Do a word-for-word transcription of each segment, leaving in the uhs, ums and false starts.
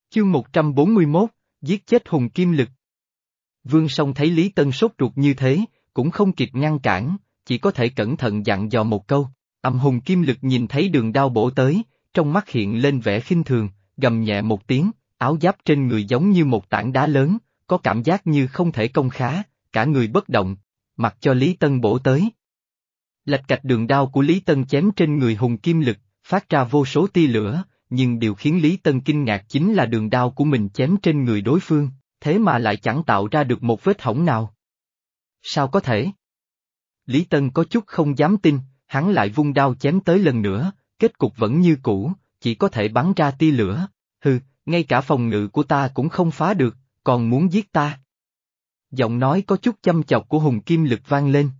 Chương một trăm bốn mươi mốt, giết chết Hùng Kim Lực. Vương Song thấy Lý Tân sốt ruột như thế, cũng không kịp ngăn cản, chỉ có thể cẩn thận dặn dò một câu. Âm Hùng Kim Lực nhìn thấy đường đao bổ tới, trong mắt hiện lên vẻ khinh thường, gầm nhẹ một tiếng, áo giáp trên người giống như một tảng đá lớn, có cảm giác như không thể công khá, cả người bất động, mặc cho Lý Tân bổ tới. Lạch cạch đường đao của Lý Tân chém trên người Hùng Kim Lực, phát ra vô số tia lửa, nhưng điều khiến Lý Tân kinh ngạc chính là đường đao của mình chém trên người đối phương, thế mà lại chẳng tạo ra được một vết hổng nào. Sao có thể? Lý Tân có chút không dám tin, hắn lại vung đao chém tới lần nữa, kết cục vẫn như cũ, chỉ có thể bắn ra tia lửa. Hừ, ngay cả phòng ngự của ta cũng không phá được, còn muốn giết ta. Giọng nói có chút chăm chọc của Hùng Kim Lực vang lên.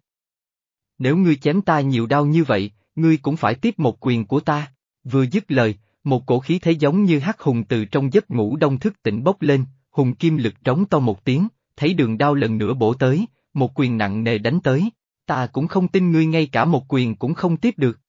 Nếu ngươi chém ta nhiều đau như vậy, ngươi cũng phải tiếp một quyền của ta. Vừa dứt lời, một cổ khí thế giống như hắc hùng từ trong giấc ngủ đông thức tỉnh bốc lên, Hùng Kim Lực trống to một tiếng, thấy đường đao lần nữa bổ tới, một quyền nặng nề đánh tới. Ta cũng không tin ngươi ngay cả một quyền cũng không tiếp được.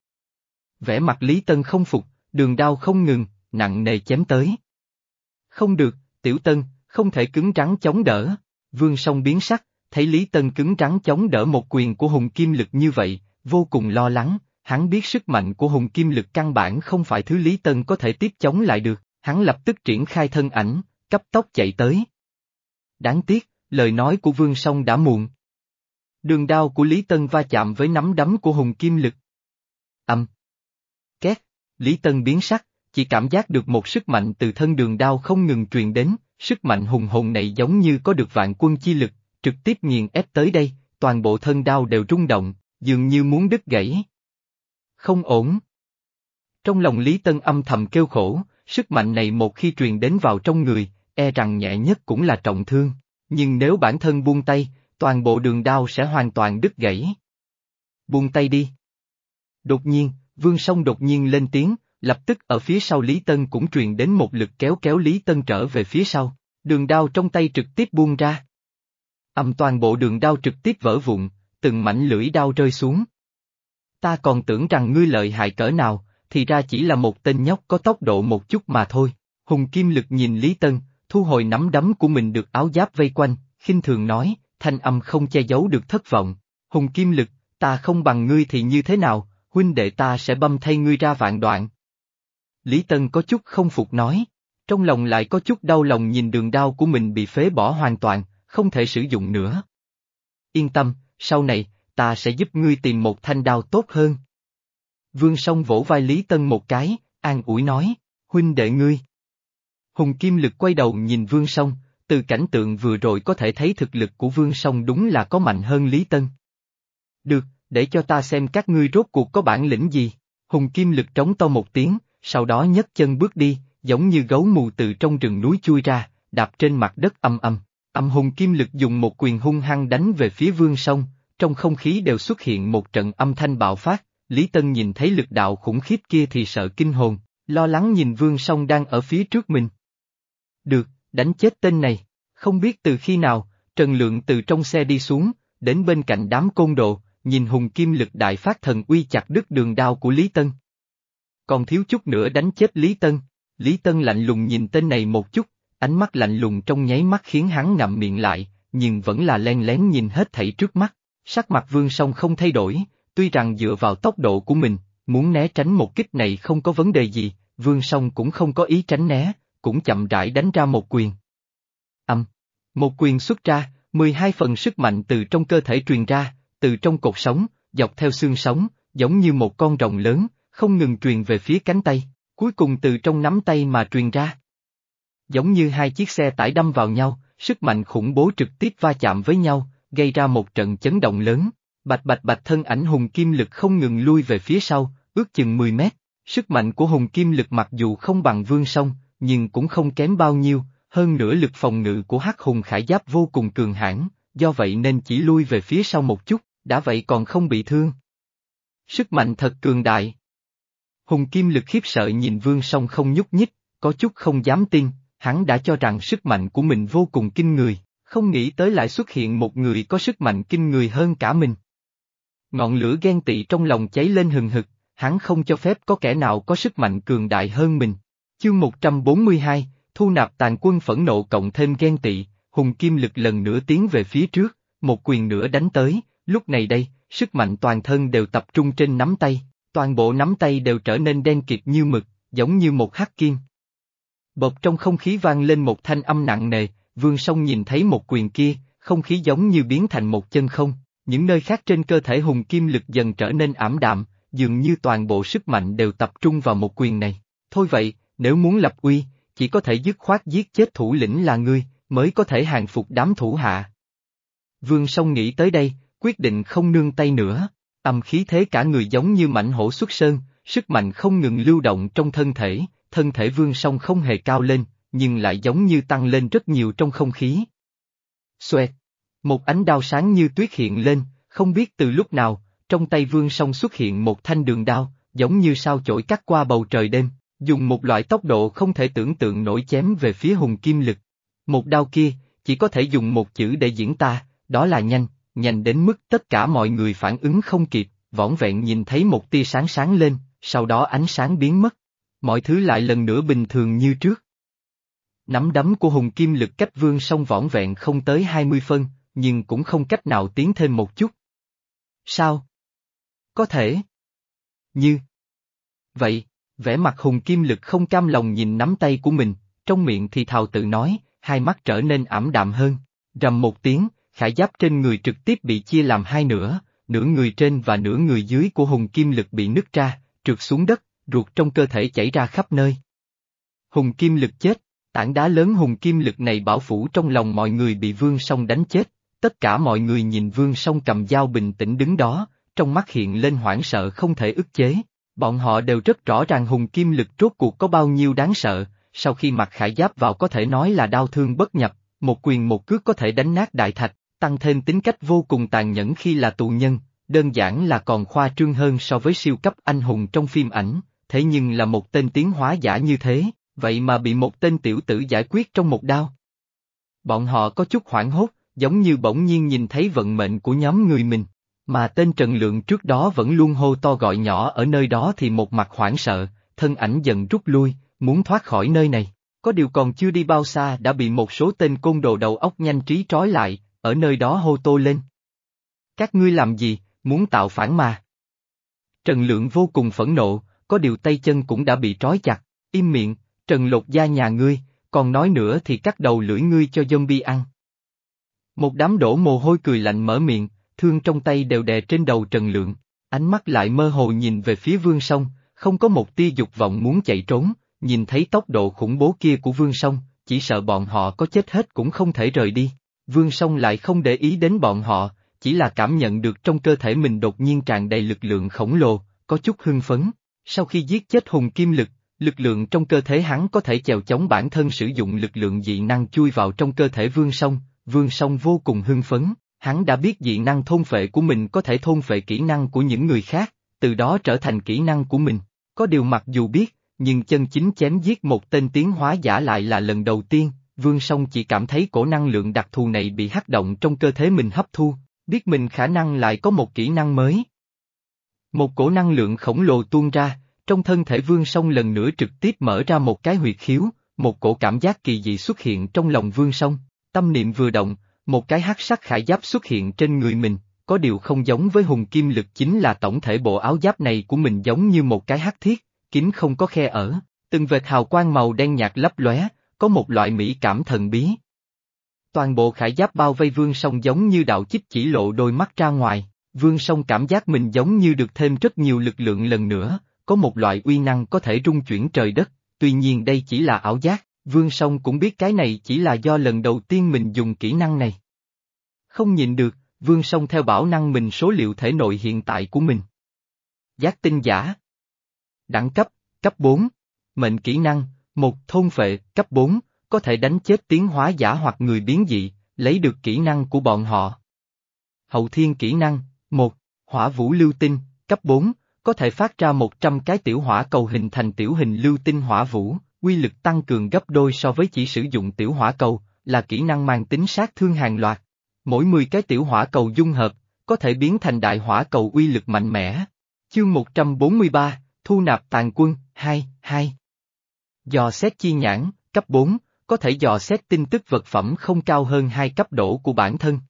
Vẻ mặt Lý Tân không phục, đường đao không ngừng, nặng nề chém tới. Không được, Tiểu Tân, không thể cứng rắn chống đỡ. Vương Song biến sắc, thấy Lý Tân cứng rắn chống đỡ một quyền của Hùng Kim Lực như vậy, vô cùng lo lắng, hắn biết sức mạnh của Hùng Kim Lực căn bản không phải thứ Lý Tân có thể tiếp chống lại được, hắn lập tức triển khai thân ảnh, cấp tốc chạy tới. Đáng tiếc, lời nói của Vương Song đã muộn. Đường đao của Lý Tân va chạm với nắm đấm của Hùng Kim Lực. Âm. Két, Lý Tân biến sắc, chỉ cảm giác được một sức mạnh từ thân đường đao không ngừng truyền đến, sức mạnh hùng hồn này giống như có được vạn quân chi lực, trực tiếp nghiền ép tới đây, toàn bộ thân đao đều rung động, dường như muốn đứt gãy. Không ổn. Trong lòng Lý Tân âm thầm kêu khổ, sức mạnh này một khi truyền đến vào trong người, e rằng nhẹ nhất cũng là trọng thương, nhưng nếu bản thân buông tay, toàn bộ đường đao sẽ hoàn toàn đứt gãy. Buông tay đi. Đột nhiên, Vương Song đột nhiên lên tiếng, lập tức ở phía sau Lý Tân cũng truyền đến một lực kéo kéo Lý Tân trở về phía sau, đường đao trong tay trực tiếp buông ra. Âm toàn bộ đường đao trực tiếp vỡ vụn, từng mảnh lưỡi đao rơi xuống. Ta còn tưởng rằng ngươi lợi hại cỡ nào, thì ra chỉ là một tên nhóc có tốc độ một chút mà thôi. Hùng Kim Lực nhìn Lý Tân, thu hồi nắm đấm của mình được áo giáp vây quanh, khinh thường nói, thanh âm không che giấu được thất vọng. Hùng Kim Lực, ta không bằng ngươi thì như thế nào, huynh đệ ta sẽ băm thay ngươi ra vạn đoạn. Lý Tân có chút không phục nói, trong lòng lại có chút đau lòng nhìn đường đao của mình bị phế bỏ hoàn toàn, không thể sử dụng nữa. Yên tâm, sau này, ta sẽ giúp ngươi tìm một thanh đao tốt hơn. Vương Song vỗ vai Lý Tân một cái, an ủi nói, huynh đệ ngươi. Hùng Kim Lực quay đầu nhìn Vương Song, từ cảnh tượng vừa rồi có thể thấy thực lực của Vương Song đúng là có mạnh hơn Lý Tân. Được, để cho ta xem các ngươi rốt cuộc có bản lĩnh gì. Hùng Kim Lực trống to một tiếng, sau đó nhấc chân bước đi, giống như gấu mù từ trong rừng núi chui ra, đạp trên mặt đất âm âm. Âm Hùng Kim Lực dùng một quyền hung hăng đánh về phía Vương Song, trong không khí đều xuất hiện một trận âm thanh bạo phát. Lý Tân nhìn thấy lực đạo khủng khiếp kia thì sợ kinh hồn, lo lắng nhìn Vương Song đang ở phía trước mình. Được, đánh chết tên này. Không biết từ khi nào, Trần Lượng từ trong xe đi xuống, đến bên cạnh đám côn đồ, nhìn Hùng Kim Lực đại phát thần uy chặt đứt đường đao của Lý Tân. Còn thiếu chút nữa đánh chết Lý Tân. Lý Tân lạnh lùng nhìn tên này một chút, ánh mắt lạnh lùng trong nháy mắt khiến hắn ngậm miệng lại, nhưng vẫn là len lén nhìn hết thảy trước mắt. Sắc mặt Vương Song không thay đổi, tuy rằng dựa vào tốc độ của mình, muốn né tránh một kích này không có vấn đề gì, Vương Song cũng không có ý tránh né, cũng chậm rãi đánh ra một quyền. Âm, một quyền xuất ra, mười hai phần sức mạnh từ trong cơ thể truyền ra, từ trong cột sống, dọc theo xương sống, giống như một con rồng lớn, không ngừng truyền về phía cánh tay, cuối cùng từ trong nắm tay mà truyền ra. Giống như hai chiếc xe tải đâm vào nhau, sức mạnh khủng bố trực tiếp va chạm với nhau, gây ra một trận chấn động lớn. Bạch bạch bạch thân ảnh Hùng Kim Lực không ngừng lui về phía sau, ước chừng mười mét. Sức mạnh của Hùng Kim Lực mặc dù không bằng Vương Song, nhưng cũng không kém bao nhiêu, hơn nữa lực phòng ngự của Hắc Hùng Khải Giáp vô cùng cường hãn, do vậy nên chỉ lui về phía sau một chút, đã vậy còn không bị thương. Sức mạnh thật cường đại. Hùng Kim Lực khiếp sợ nhìn Vương Song không nhúc nhích, có chút không dám tin, hắn đã cho rằng sức mạnh của mình vô cùng kinh người, không nghĩ tới lại xuất hiện một người có sức mạnh kinh người hơn cả mình. Ngọn lửa ghen tị trong lòng cháy lên hừng hực, hắn không cho phép có kẻ nào có sức mạnh cường đại hơn mình. Chương một trăm bốn mươi hai, thu nạp tàn quân phẫn nộ cộng thêm ghen tị, hùng kim lực lần nữa tiến về phía trước, một quyền nữa đánh tới, lúc này đây, sức mạnh toàn thân đều tập trung trên nắm tay, toàn bộ nắm tay đều trở nên đen kịt như mực, giống như một hắc kim. Bộp trong không khí vang lên một thanh âm nặng nề, Vương Song nhìn thấy một quyền kia, không khí giống như biến thành một chân không, những nơi khác trên cơ thể hùng kim lực dần trở nên ảm đạm, dường như toàn bộ sức mạnh đều tập trung vào một quyền này. Thôi vậy, nếu muốn lập uy, chỉ có thể dứt khoát giết chết thủ lĩnh là ngươi, mới có thể hàng phục đám thủ hạ. Vương Song nghĩ tới đây, quyết định không nương tay nữa, âm khí thế cả người giống như mãnh hổ xuất sơn, sức mạnh không ngừng lưu động trong thân thể, thân thể Vương Song không hề cao lên, nhưng lại giống như tăng lên rất nhiều trong không khí. Xoẹt! Một ánh đao sáng như tuyết hiện lên, không biết từ lúc nào, trong tay Vương Song xuất hiện một thanh đường đao, giống như sao chổi cắt qua bầu trời đêm, dùng một loại tốc độ không thể tưởng tượng nổi chém về phía hùng kim lực. Một đao kia, chỉ có thể dùng một chữ để diễn tả, đó là nhanh, nhanh đến mức tất cả mọi người phản ứng không kịp, vỏn vẹn nhìn thấy một tia sáng sáng lên, sau đó ánh sáng biến mất. Mọi thứ lại lần nữa bình thường như trước. Nắm đấm của hùng kim lực cách Vương Song vỏn vẹn không tới hai mươi phân, nhưng cũng không cách nào tiến thêm một chút. Sao? Có thể. Như. Vậy, vẻ mặt hùng kim lực không cam lòng nhìn nắm tay của mình, trong miệng thì thào tự nói, hai mắt trở nên ảm đạm hơn, rầm một tiếng, khải giáp trên người trực tiếp bị chia làm hai nửa, nửa người trên và nửa người dưới của hùng kim lực bị nứt ra, trượt xuống đất, ruột trong cơ thể chảy ra khắp nơi. Hùng kim lực chết, tảng đá lớn hùng kim lực này bảo phủ trong lòng mọi người bị Vương Song đánh chết, tất cả mọi người nhìn Vương Song cầm dao bình tĩnh đứng đó, trong mắt hiện lên hoảng sợ không thể ức chế, bọn họ đều rất rõ ràng hùng kim lực rốt cuộc có bao nhiêu đáng sợ, sau khi mặc khải giáp vào có thể nói là đau thương bất nhập, một quyền một cước có thể đánh nát đại thạch, tăng thêm tính cách vô cùng tàn nhẫn khi là tù nhân, đơn giản là còn khoa trương hơn so với siêu cấp anh hùng trong phim ảnh, thế nhưng là một tên tiến hóa giả như thế, vậy mà bị một tên tiểu tử giải quyết trong một đao. Bọn họ có chút hoảng hốt, giống như bỗng nhiên nhìn thấy vận mệnh của nhóm người mình, mà tên Trần Lượng trước đó vẫn luôn hô to gọi nhỏ ở nơi đó thì một mặt hoảng sợ, thân ảnh dần rút lui, muốn thoát khỏi nơi này, có điều còn chưa đi bao xa đã bị một số tên côn đồ đầu óc nhanh trí trói lại, ở nơi đó hô tô lên. Các ngươi làm gì, muốn tạo phản mà? Trần Lượng vô cùng phẫn nộ, có điều tay chân cũng đã bị trói chặt, im miệng, Trần lột da nhà ngươi, còn nói nữa thì cắt đầu lưỡi ngươi cho zombie ăn. Một đám đổ mồ hôi cười lạnh mở miệng, thương trong tay đều đè trên đầu Trần Lượng, ánh mắt lại mơ hồ nhìn về phía Vương Song, không có một tia dục vọng muốn chạy trốn, nhìn thấy tốc độ khủng bố kia của Vương Song, chỉ sợ bọn họ có chết hết cũng không thể rời đi. Vương Song lại không để ý đến bọn họ, chỉ là cảm nhận được trong cơ thể mình đột nhiên tràn đầy lực lượng khổng lồ, có chút hưng phấn. Sau khi giết chết hùng kim lực, lực lượng trong cơ thể hắn có thể chèo chống bản thân sử dụng lực lượng dị năng chui vào trong cơ thể Vương Song, Vương Song vô cùng hưng phấn, hắn đã biết dị năng thôn phệ của mình có thể thôn phệ kỹ năng của những người khác, từ đó trở thành kỹ năng của mình. Có điều mặc dù biết, nhưng chân chính chém giết một tên tiến hóa giả lại là lần đầu tiên, Vương Song chỉ cảm thấy cổ năng lượng đặc thù này bị hắc động trong cơ thể mình hấp thu, biết mình khả năng lại có một kỹ năng mới. Một cổ năng lượng khổng lồ tuôn ra, trong thân thể Vương Song lần nữa trực tiếp mở ra một cái huyệt khiếu, một cổ cảm giác kỳ dị xuất hiện trong lòng Vương Song, tâm niệm vừa động, một cái hắc sắc khải giáp xuất hiện trên người mình, có điều không giống với hùng kim lực chính là tổng thể bộ áo giáp này của mình giống như một cái hắc thiết, kín không có khe ở, từng vệt hào quang màu đen nhạt lấp lóe, có một loại mỹ cảm thần bí. Toàn bộ khải giáp bao vây Vương Song giống như đạo chích chỉ lộ đôi mắt ra ngoài, Vương Song cảm giác mình giống như được thêm rất nhiều lực lượng lần nữa, có một loại uy năng có thể rung chuyển trời đất, tuy nhiên đây chỉ là ảo giác, Vương Song cũng biết cái này chỉ là do lần đầu tiên mình dùng kỹ năng này. Không nhịn được, Vương Song theo bảo năng mình số liệu thể nội hiện tại của mình. Giác tinh giả. Đẳng cấp, cấp bốn. Mệnh kỹ năng, một thôn phệ, cấp bốn, có thể đánh chết tiến hóa giả hoặc người biến dị, lấy được kỹ năng của bọn họ. Hậu thiên kỹ năng, một, hỏa vũ lưu tinh, cấp bốn, có thể phát ra một trăm cái tiểu hỏa cầu hình thành tiểu hình lưu tinh hỏa vũ, uy lực tăng cường gấp đôi so với chỉ sử dụng tiểu hỏa cầu, là kỹ năng mang tính sát thương hàng loạt. Mỗi mười cái tiểu hỏa cầu dung hợp, có thể biến thành đại hỏa cầu uy lực mạnh mẽ. Chương một trăm bốn mươi ba, thu nạp tàn quân, hai, hai. Dò xét chi nhãn, cấp bốn, có thể dò xét tin tức vật phẩm không cao hơn hai cấp độ của bản thân.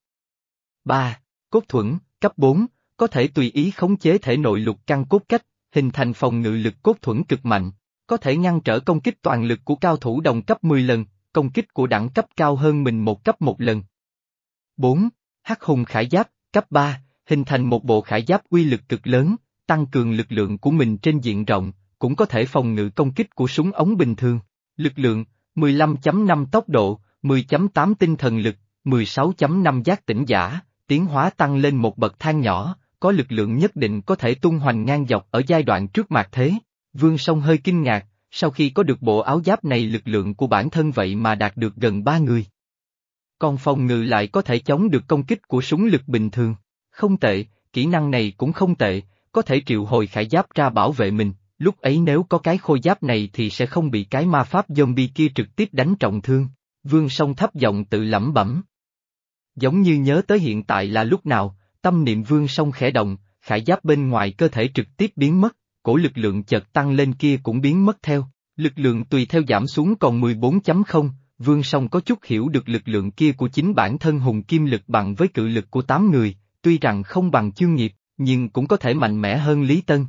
ba. Cốt thuẫn, cấp bốn, có thể tùy ý khống chế thể nội lục căn cốt cách, hình thành phòng ngự lực cốt thuẫn cực mạnh, có thể ngăn trở công kích toàn lực của cao thủ đồng cấp mười lần, công kích của đẳng cấp cao hơn mình một cấp một lần. bốn. Hắc hùng khải giáp, cấp ba, hình thành một bộ khải giáp uy lực cực lớn, tăng cường lực lượng của mình trên diện rộng, cũng có thể phòng ngự công kích của súng ống bình thường. Lực lượng, mười lăm phẩy năm tốc độ, mười phẩy tám tinh thần lực, mười sáu phẩy năm giác tỉnh giả, tiến hóa tăng lên một bậc thang nhỏ, có lực lượng nhất định có thể tung hoành ngang dọc ở giai đoạn trước mạt thế. Vương Song hơi kinh ngạc, sau khi có được bộ áo giáp này lực lượng của bản thân vậy mà đạt được gần ba người. Còn phòng ngự lại có thể chống được công kích của súng lực bình thường. Không tệ, kỹ năng này cũng không tệ, có thể triệu hồi khải giáp ra bảo vệ mình, lúc ấy nếu có cái khôi giáp này thì sẽ không bị cái ma pháp zombie kia trực tiếp đánh trọng thương. Vương Song thấp giọng tự lẩm bẩm. Giống như nhớ tới hiện tại là lúc nào, tâm niệm Vương Song khẽ động, khải giáp bên ngoài cơ thể trực tiếp biến mất, cổ lực lượng chợt tăng lên kia cũng biến mất theo, lực lượng tùy theo giảm xuống còn mười bốn chấm không, Vương Song có chút hiểu được lực lượng kia của chính bản thân hùng kim lực bằng với cự lực của tám người, tuy rằng không bằng Chương Nghiệp, nhưng cũng có thể mạnh mẽ hơn Lý Tân.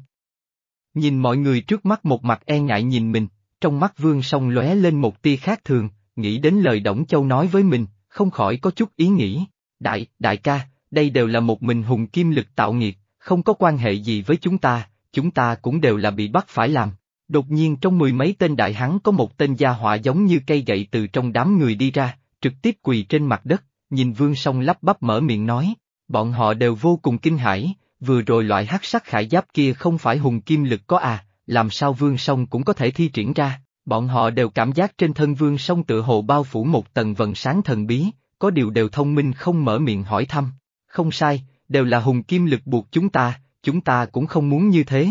Nhìn mọi người trước mắt một mặt e ngại nhìn mình, trong mắt Vương Song lóe lên một tia khác thường, nghĩ đến lời Đổng Châu nói với mình, không khỏi có chút ý nghĩ, đại, đại ca, đây đều là một mình hùng kim lực tạo nghiệt, không có quan hệ gì với chúng ta, chúng ta cũng đều là bị bắt phải làm. Đột nhiên trong mười mấy tên đại hán có một tên gia họa giống như cây gậy từ trong đám người đi ra, trực tiếp quỳ trên mặt đất, nhìn Vương Song lắp bắp mở miệng nói, bọn họ đều vô cùng kinh hãi, vừa rồi loại hắc sắc khải giáp kia không phải hùng kim lực có à, làm sao Vương Song cũng có thể thi triển ra, bọn họ đều cảm giác trên thân Vương Song tựa hồ bao phủ một tầng vầng sáng thần bí, có điều đều thông minh không mở miệng hỏi thăm, không sai, đều là hùng kim lực buộc chúng ta, chúng ta cũng không muốn như thế.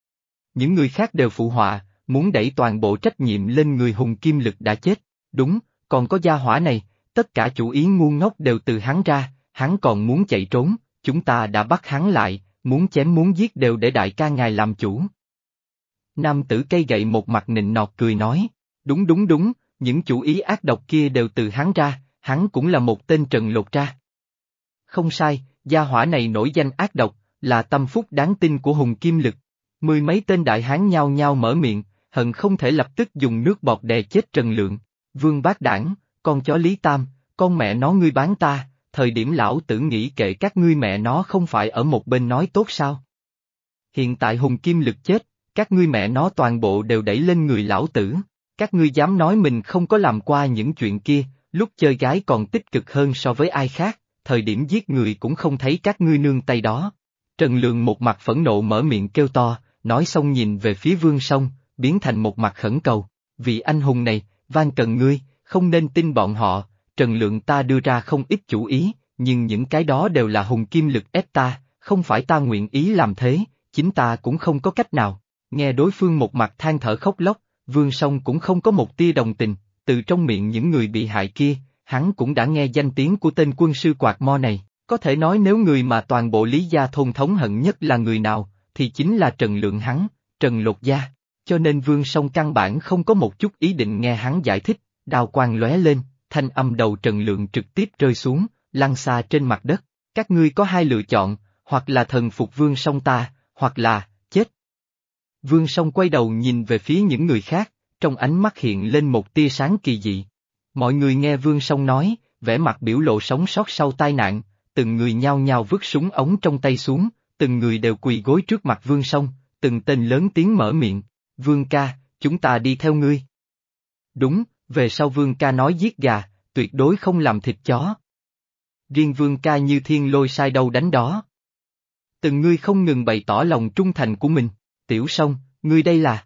Những người khác đều phụ họa, muốn đẩy toàn bộ trách nhiệm lên người hùng kim lực đã chết, đúng, còn có gia hỏa này, tất cả chủ ý ngu ngốc đều từ hắn ra, hắn còn muốn chạy trốn, chúng ta đã bắt hắn lại, muốn chém muốn giết đều để đại ca ngài làm chủ. Nam tử cây gậy một mặt nịnh nọt cười nói, đúng đúng đúng, những chủ ý ác độc kia đều từ hắn ra, hắn cũng là một tên trần lột ra. Không sai, gia hỏa này nổi danh ác độc, là tâm phúc đáng tin của hùng kim lực. Mười mấy tên đại hán nhao nhao mở miệng, hận không thể lập tức dùng nước bọt đè chết Trần Lượng. Vương Bác Đảng, con chó Lý Tam, con mẹ nó ngươi bán ta, thời điểm lão tử nghĩ kệ các ngươi mẹ nó không phải ở một bên nói tốt sao? Hiện tại hùng kim lực chết, các ngươi mẹ nó toàn bộ đều đẩy lên người lão tử, các ngươi dám nói mình không có làm qua những chuyện kia, lúc chơi gái còn tích cực hơn so với ai khác, thời điểm giết người cũng không thấy các ngươi nương tay đó. Trần Lượng một mặt phẫn nộ mở miệng kêu to, nói xong nhìn về phía Vương Song, biến thành một mặt khẩn cầu, vị anh hùng này, van cần ngươi, không nên tin bọn họ, Trần Lượng ta đưa ra không ít chủ ý, nhưng những cái đó đều là hùng kim lực ép ta, không phải ta nguyện ý làm thế, chính ta cũng không có cách nào. Nghe đối phương một mặt than thở khóc lóc, Vương Song cũng không có một tia đồng tình, từ trong miệng những người bị hại kia, hắn cũng đã nghe danh tiếng của tên quân sư quạt mo này, có thể nói nếu người mà toàn bộ Lý gia thôn thống hận nhất là người nào, thì chính là Trần Lượng hắn, Trần Lột Gia, cho nên Vương Song căn bản không có một chút ý định nghe hắn giải thích, đao quang lóe lên, thanh âm đầu Trần Lượng trực tiếp rơi xuống, lăn xa trên mặt đất, các ngươi có hai lựa chọn, hoặc là thần phục Vương Song ta, hoặc là, chết. Vương Song quay đầu nhìn về phía những người khác, trong ánh mắt hiện lên một tia sáng kỳ dị. Mọi người nghe Vương Song nói, vẻ mặt biểu lộ sống sót sau tai nạn, từng người nhao nhao vứt súng ống trong tay xuống, từng người đều quỳ gối trước mặt Vương Song, từng tên lớn tiếng mở miệng, Vương ca, chúng ta đi theo ngươi. Đúng, về sau Vương ca nói giết gà, tuyệt đối không làm thịt chó. Riêng Vương ca như thiên lôi sai đâu đánh đó. Từng ngươi không ngừng bày tỏ lòng trung thành của mình, Tiểu Song, ngươi đây là...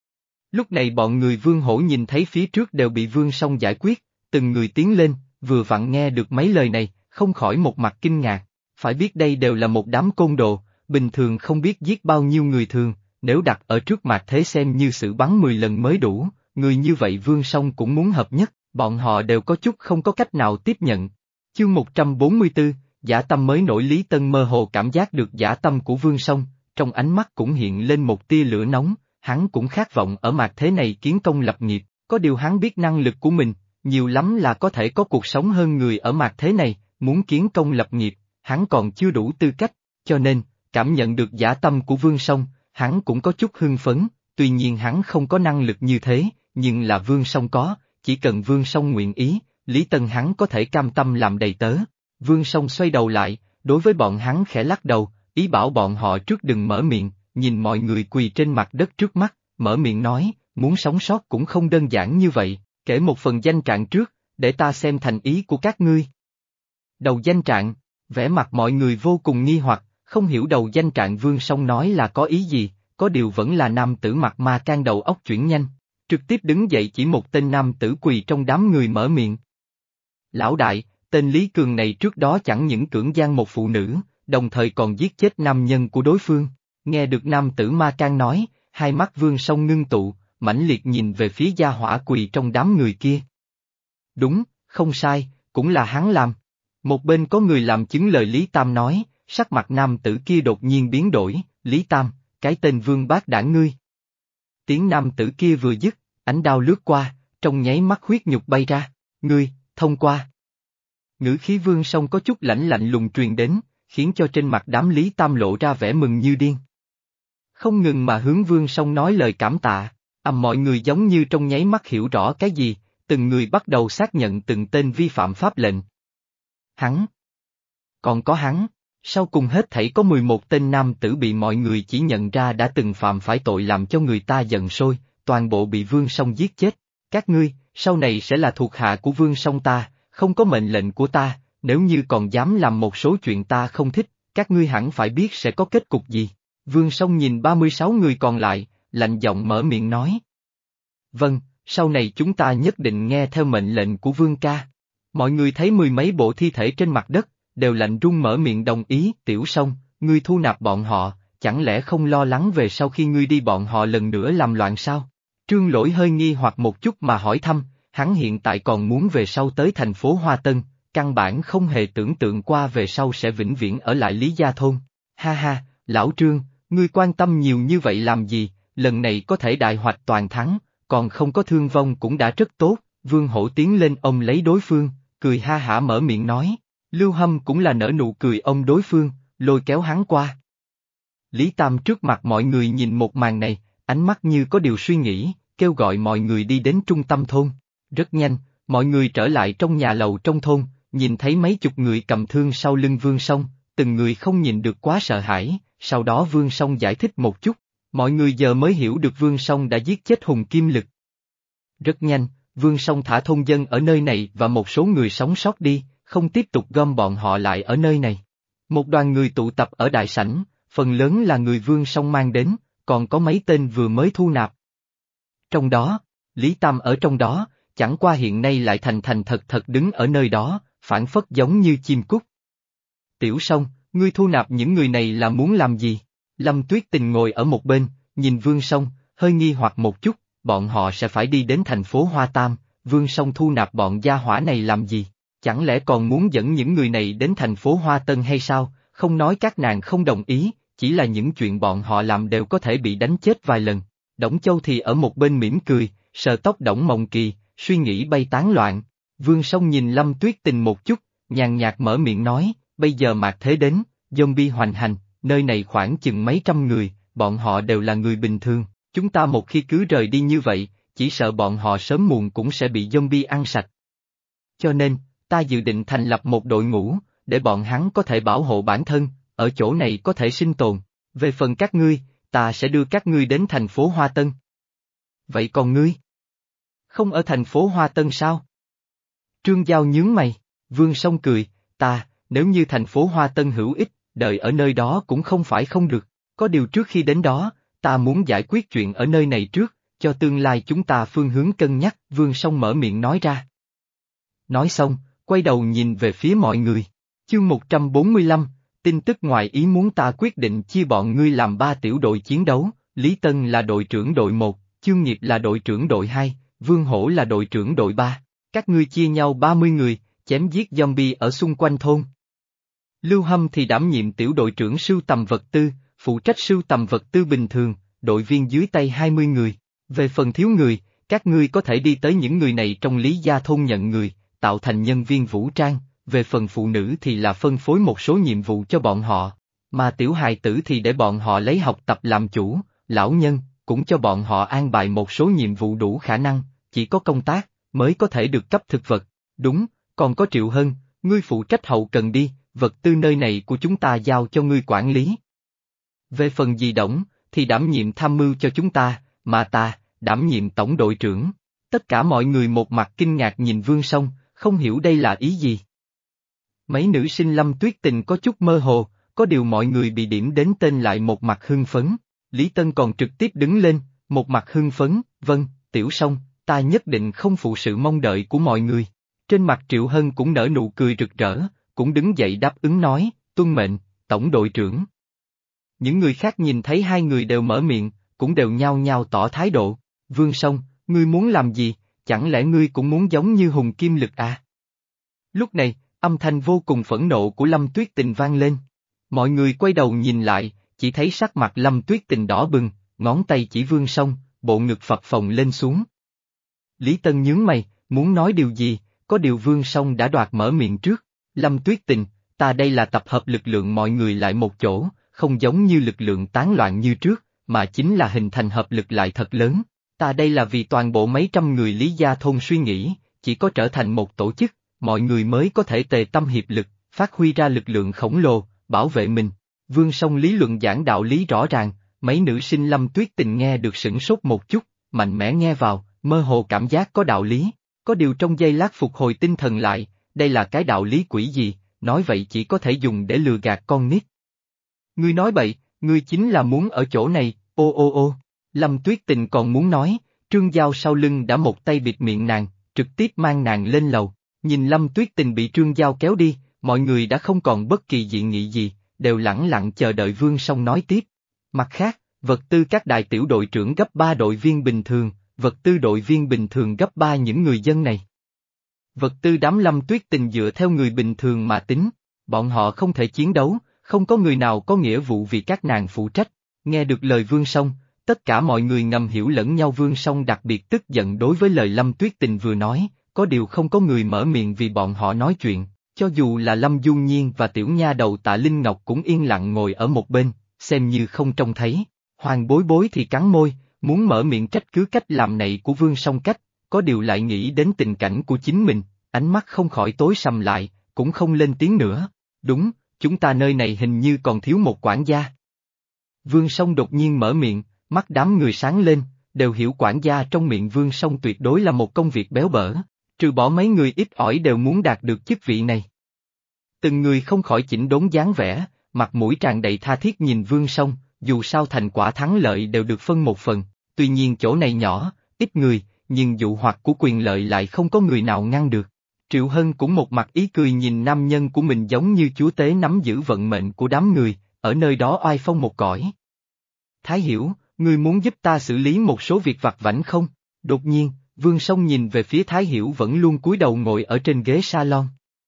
Lúc này bọn người Vương Hổ nhìn thấy phía trước đều bị Vương Song giải quyết, từng người tiến lên, vừa vặn nghe được mấy lời này, không khỏi một mặt kinh ngạc, phải biết đây đều là một đám côn đồ, bình thường không biết giết bao nhiêu người thường, nếu đặt ở trước mặt thế xem như xử bắn mười lần mới đủ, người như vậy Vương Song cũng muốn hợp nhất, bọn họ đều có chút không có cách nào tiếp nhận. Chương một trăm bốn mươi tư, dã tâm mới nổi Lý Tân mơ hồ cảm giác được dã tâm của Vương Song, trong ánh mắt cũng hiện lên một tia lửa nóng, hắn cũng khát vọng ở mặt thế này kiến công lập nghiệp, có điều hắn biết năng lực của mình, nhiều lắm là có thể có cuộc sống hơn người ở mạt thế này, muốn kiến công lập nghiệp, hắn còn chưa đủ tư cách, cho nên, cảm nhận được dã tâm của Vương Song, hắn cũng có chút hưng phấn, tuy nhiên hắn không có năng lực như thế, nhưng là Vương Song có, chỉ cần Vương Song nguyện ý, Lý Tân hắn có thể cam tâm làm đầy tớ. Vương Song xoay đầu lại, đối với bọn hắn khẽ lắc đầu, ý bảo bọn họ trước đừng mở miệng, nhìn mọi người quỳ trên mặt đất trước mắt, mở miệng nói, muốn sống sót cũng không đơn giản như vậy, kể một phần danh trạng trước, để ta xem thành ý của các ngươi. Đầu danh trạng, vẻ mặt mọi người vô cùng nghi hoặc, không hiểu đầu danh trạng Vương Song nói là có ý gì, có điều vẫn là nam tử mặt ma can đầu óc chuyển nhanh, trực tiếp đứng dậy chỉ một tên nam tử quỳ trong đám người mở miệng. Lão đại, tên Lý Cường này trước đó chẳng những cưỡng gian một phụ nữ, đồng thời còn giết chết nam nhân của đối phương, nghe được nam tử ma can nói, hai mắt Vương Song ngưng tụ, mãnh liệt nhìn về phía gia hỏa quỳ trong đám người kia. Đúng, không sai, cũng là hắn làm. Một bên có người làm chứng lời Lý Tam nói, sắc mặt nam tử kia đột nhiên biến đổi, Lý Tam, cái tên Vương bác đảng ngươi. Tiếng nam tử kia vừa dứt, ánh đao lướt qua, trong nháy mắt huyết nhục bay ra, ngươi, thông qua. Ngữ khí Vương Song có chút lạnh lạnh lùng truyền đến, khiến cho trên mặt đám Lý Tam lộ ra vẻ mừng như điên. Không ngừng mà hướng Vương Song nói lời cảm tạ, ầm mọi người giống như trong nháy mắt hiểu rõ cái gì, từng người bắt đầu xác nhận từng tên vi phạm pháp lệnh. Hắn. Còn có hắn, sau cùng hết thảy có mười một tên nam tử bị mọi người chỉ nhận ra đã từng phạm phải tội làm cho người ta giận sôi, toàn bộ bị Vương Song giết chết. Các ngươi, sau này sẽ là thuộc hạ của Vương Song ta, không có mệnh lệnh của ta, nếu như còn dám làm một số chuyện ta không thích, các ngươi hẳn phải biết sẽ có kết cục gì. Vương Song nhìn ba mươi sáu người còn lại, lạnh giọng mở miệng nói. Vâng, sau này chúng ta nhất định nghe theo mệnh lệnh của Vương ca. Mọi người thấy mười mấy bộ thi thể trên mặt đất, đều lạnh run mở miệng đồng ý. Tiểu Song, ngươi thu nạp bọn họ, chẳng lẽ không lo lắng về sau khi ngươi đi bọn họ lần nữa làm loạn sao? Trương Lỗi hơi nghi hoặc một chút mà hỏi thăm, hắn hiện tại còn muốn về sau tới thành phố Hoa Tân, căn bản không hề tưởng tượng qua về sau sẽ vĩnh viễn ở lại Lý Gia Thôn. Ha ha, lão Trương, ngươi quan tâm nhiều như vậy làm gì, lần này có thể đại hoạch toàn thắng, còn không có thương vong cũng đã rất tốt. Vương Hổ tiến lên ôm lấy đối phương, cười ha hả mở miệng nói, Lưu Hâm cũng là nở nụ cười ôm đối phương, lôi kéo hắn qua. Lý Tam trước mặt mọi người nhìn một màn này, ánh mắt như có điều suy nghĩ, kêu gọi mọi người đi đến trung tâm thôn. Rất nhanh, mọi người trở lại trong nhà lầu trong thôn, nhìn thấy mấy chục người cầm thương sau lưng Vương Song, từng người không nhìn được quá sợ hãi, sau đó Vương Song giải thích một chút, mọi người giờ mới hiểu được Vương Song đã giết chết Hùng Kim Lực. Rất nhanh, Vương Song thả thôn dân ở nơi này và một số người sống sót đi, không tiếp tục gom bọn họ lại ở nơi này. Một đoàn người tụ tập ở đại sảnh, phần lớn là người Vương Song mang đến, còn có mấy tên vừa mới thu nạp. Trong đó, Lý Tam ở trong đó, chẳng qua hiện nay lại thành thành thật thật đứng ở nơi đó, phản phất giống như chim cút. Tiểu Song, ngươi thu nạp những người này là muốn làm gì? Lâm Tuyết Tình ngồi ở một bên, nhìn Vương Song, hơi nghi hoặc một chút, bọn họ sẽ phải đi đến thành phố Hoa Tam, Vương Song thu nạp bọn gia hỏa này làm gì? Chẳng lẽ còn muốn dẫn những người này đến thành phố Hoa Tân hay sao? Không nói các nàng không đồng ý, chỉ là những chuyện bọn họ làm đều có thể bị đánh chết vài lần. Đổng Châu thì ở một bên mỉm cười, sờ tóc Đổng Mộng Kỳ, suy nghĩ bay tán loạn. Vương Song nhìn Lâm Tuyết Tình một chút, nhàn nhạt mở miệng nói, bây giờ mạt thế đến, zombie hoành hành, nơi này khoảng chừng mấy trăm người, bọn họ đều là người bình thường, chúng ta một khi cứ rời đi như vậy, chỉ sợ bọn họ sớm muộn cũng sẽ bị zombie ăn sạch. Cho nên, ta dự định thành lập một đội ngũ, để bọn hắn có thể bảo hộ bản thân, ở chỗ này có thể sinh tồn. Về phần các ngươi, ta sẽ đưa các ngươi đến thành phố Hoa Tân. Vậy còn ngươi? Không ở thành phố Hoa Tân sao? Trương Giao nhướng mày, Vương Song cười, ta, nếu như thành phố Hoa Tân hữu ích, đợi ở nơi đó cũng không phải không được, có điều trước khi đến đó, ta muốn giải quyết chuyện ở nơi này trước, cho tương lai chúng ta phương hướng cân nhắc, Vương Song mở miệng nói ra. Nói xong, quay đầu nhìn về phía mọi người. Chương một trăm bốn mươi lăm, tin tức ngoài ý muốn ta quyết định chia bọn ngươi làm ba tiểu đội chiến đấu, Lý Tân là đội trưởng đội một, Chương Nghiệp là đội trưởng đội hai, Vương Hổ là đội trưởng đội ba. Các ngươi chia nhau ba mươi người, chém giết zombie ở xung quanh thôn. Lưu Hâm thì đảm nhiệm tiểu đội trưởng sưu tầm vật tư, phụ trách sưu tầm vật tư bình thường, đội viên dưới tay hai mươi người. Về phần thiếu người, Các ngươi có thể đi tới những người này trong Lý Gia thôn nhận người, tạo thành nhân viên vũ trang, về phần phụ nữ thì là phân phối một số nhiệm vụ cho bọn họ, mà tiểu hài tử thì để bọn họ lấy học tập làm chủ, lão nhân, cũng cho bọn họ an bài một số nhiệm vụ đủ khả năng, chỉ có công tác, mới có thể được cấp thực vật. Đúng, còn có Triệu Hân, ngươi phụ trách hậu cần đi, vật tư nơi này của chúng ta giao cho ngươi quản lý. Về phần Dì Đổng, thì đảm nhiệm tham mưu cho chúng ta, mà ta, đảm nhiệm tổng đội trưởng. Tất cả mọi người một mặt kinh ngạc nhìn Vương Song, không hiểu đây là ý gì. Mấy nữ sinh Lâm Tuyết Tình có chút mơ hồ, có điều mọi người bị điểm đến tên lại một mặt hưng phấn. Lý Tân còn trực tiếp đứng lên, một mặt hưng phấn, vâng, Tiểu Song, ta nhất định không phụ sự mong đợi của mọi người. Trên mặt Triệu Hân cũng nở nụ cười rực rỡ, cũng đứng dậy đáp ứng nói, tuân mệnh, tổng đội trưởng. Những người khác nhìn thấy hai người đều mở miệng, cũng đều nhao nhao tỏ thái độ. Vương Song, ngươi muốn làm gì, chẳng lẽ ngươi cũng muốn giống như Hùng Kim Lực à? Lúc này, âm thanh vô cùng phẫn nộ của Lâm Tuyết Tình vang lên. Mọi người quay đầu nhìn lại, chỉ thấy sắc mặt Lâm Tuyết Tình đỏ bừng, ngón tay chỉ Vương Song, bộ ngực phập phồng lên xuống. Lý Tân nhướng mày, muốn nói điều gì, có điều Vương Song đã đoạt mở miệng trước. Lâm Tuyết Tình, ta đây là tập hợp lực lượng mọi người lại một chỗ, không giống như lực lượng tán loạn như trước, mà chính là hình thành hợp lực lại thật lớn. Ta đây là vì toàn bộ mấy trăm người Lý Gia thôn suy nghĩ, chỉ có trở thành một tổ chức, mọi người mới có thể tề tâm hiệp lực, phát huy ra lực lượng khổng lồ, bảo vệ mình. Vương Song lý luận giảng đạo lý rõ ràng, mấy nữ sinh Lâm Tuyết Tình nghe được sửng sốt một chút, mạnh mẽ nghe vào, mơ hồ cảm giác có đạo lý, có điều trong giây lát phục hồi tinh thần lại, đây là cái đạo lý quỷ gì, nói vậy chỉ có thể dùng để lừa gạt con nít. Ngươi nói bậy, ngươi chính là muốn ở chỗ này, ô ô ô, Lâm Tuyết Tình còn muốn nói, Trương Giao sau lưng đã một tay bịt miệng nàng, trực tiếp mang nàng lên lầu, nhìn Lâm Tuyết Tình bị Trương Giao kéo đi, mọi người đã không còn bất kỳ dị nghị gì, đều lẳng lặng chờ đợi Vương Song nói tiếp. Mặt khác, vật tư các đại tiểu đội trưởng gấp ba đội viên bình thường, vật tư đội viên bình thường gấp ba những người dân này. Vật tư đám Lâm Tuyết Tình dựa theo người bình thường mà tính, bọn họ không thể chiến đấu, không có người nào có nghĩa vụ vì các nàng phụ trách. Nghe được lời Vương Song, tất cả mọi người ngầm hiểu lẫn nhau. Vương Song đặc biệt tức giận đối với lời Lâm Tuyết Tình vừa nói, có điều không có người mở miệng vì bọn họ nói chuyện, cho dù là Lâm Du Nhiên và tiểu nha đầu Tạ Linh Ngọc cũng yên lặng ngồi ở một bên, xem như không trông thấy. Hoàng Bối Bối thì cắn môi, muốn mở miệng trách cứ cách làm này của Vương Song cách, có điều lại nghĩ đến tình cảnh của chính mình, ánh mắt không khỏi tối sầm lại, cũng không lên tiếng nữa. Đúng, chúng ta nơi này hình như còn thiếu một quản gia. Vương Song đột nhiên mở miệng, mắt đám người sáng lên, đều hiểu quản gia trong miệng Vương Song tuyệt đối là một công việc béo bở, trừ bỏ mấy người ít ỏi đều muốn đạt được chức vị này. Từng người không khỏi chỉnh đốn dáng vẻ, mặt mũi tràn đầy tha thiết nhìn Vương Song, dù sao thành quả thắng lợi đều được phân một phần, tuy nhiên chỗ này nhỏ, ít người, nhưng dụ hoặc của quyền lợi lại không có người nào ngăn được. Triệu Hân cũng một mặt ý cười nhìn nam nhân của mình giống như chúa tế nắm giữ vận mệnh của đám người, ở nơi đó oai phong một cõi. Thái Hiểu, ngươi muốn giúp ta xử lý một số việc vặt vãnh không? Đột nhiên, Vương Song nhìn về phía Thái Hiểu vẫn luôn cúi đầu ngồi ở trên ghế salon.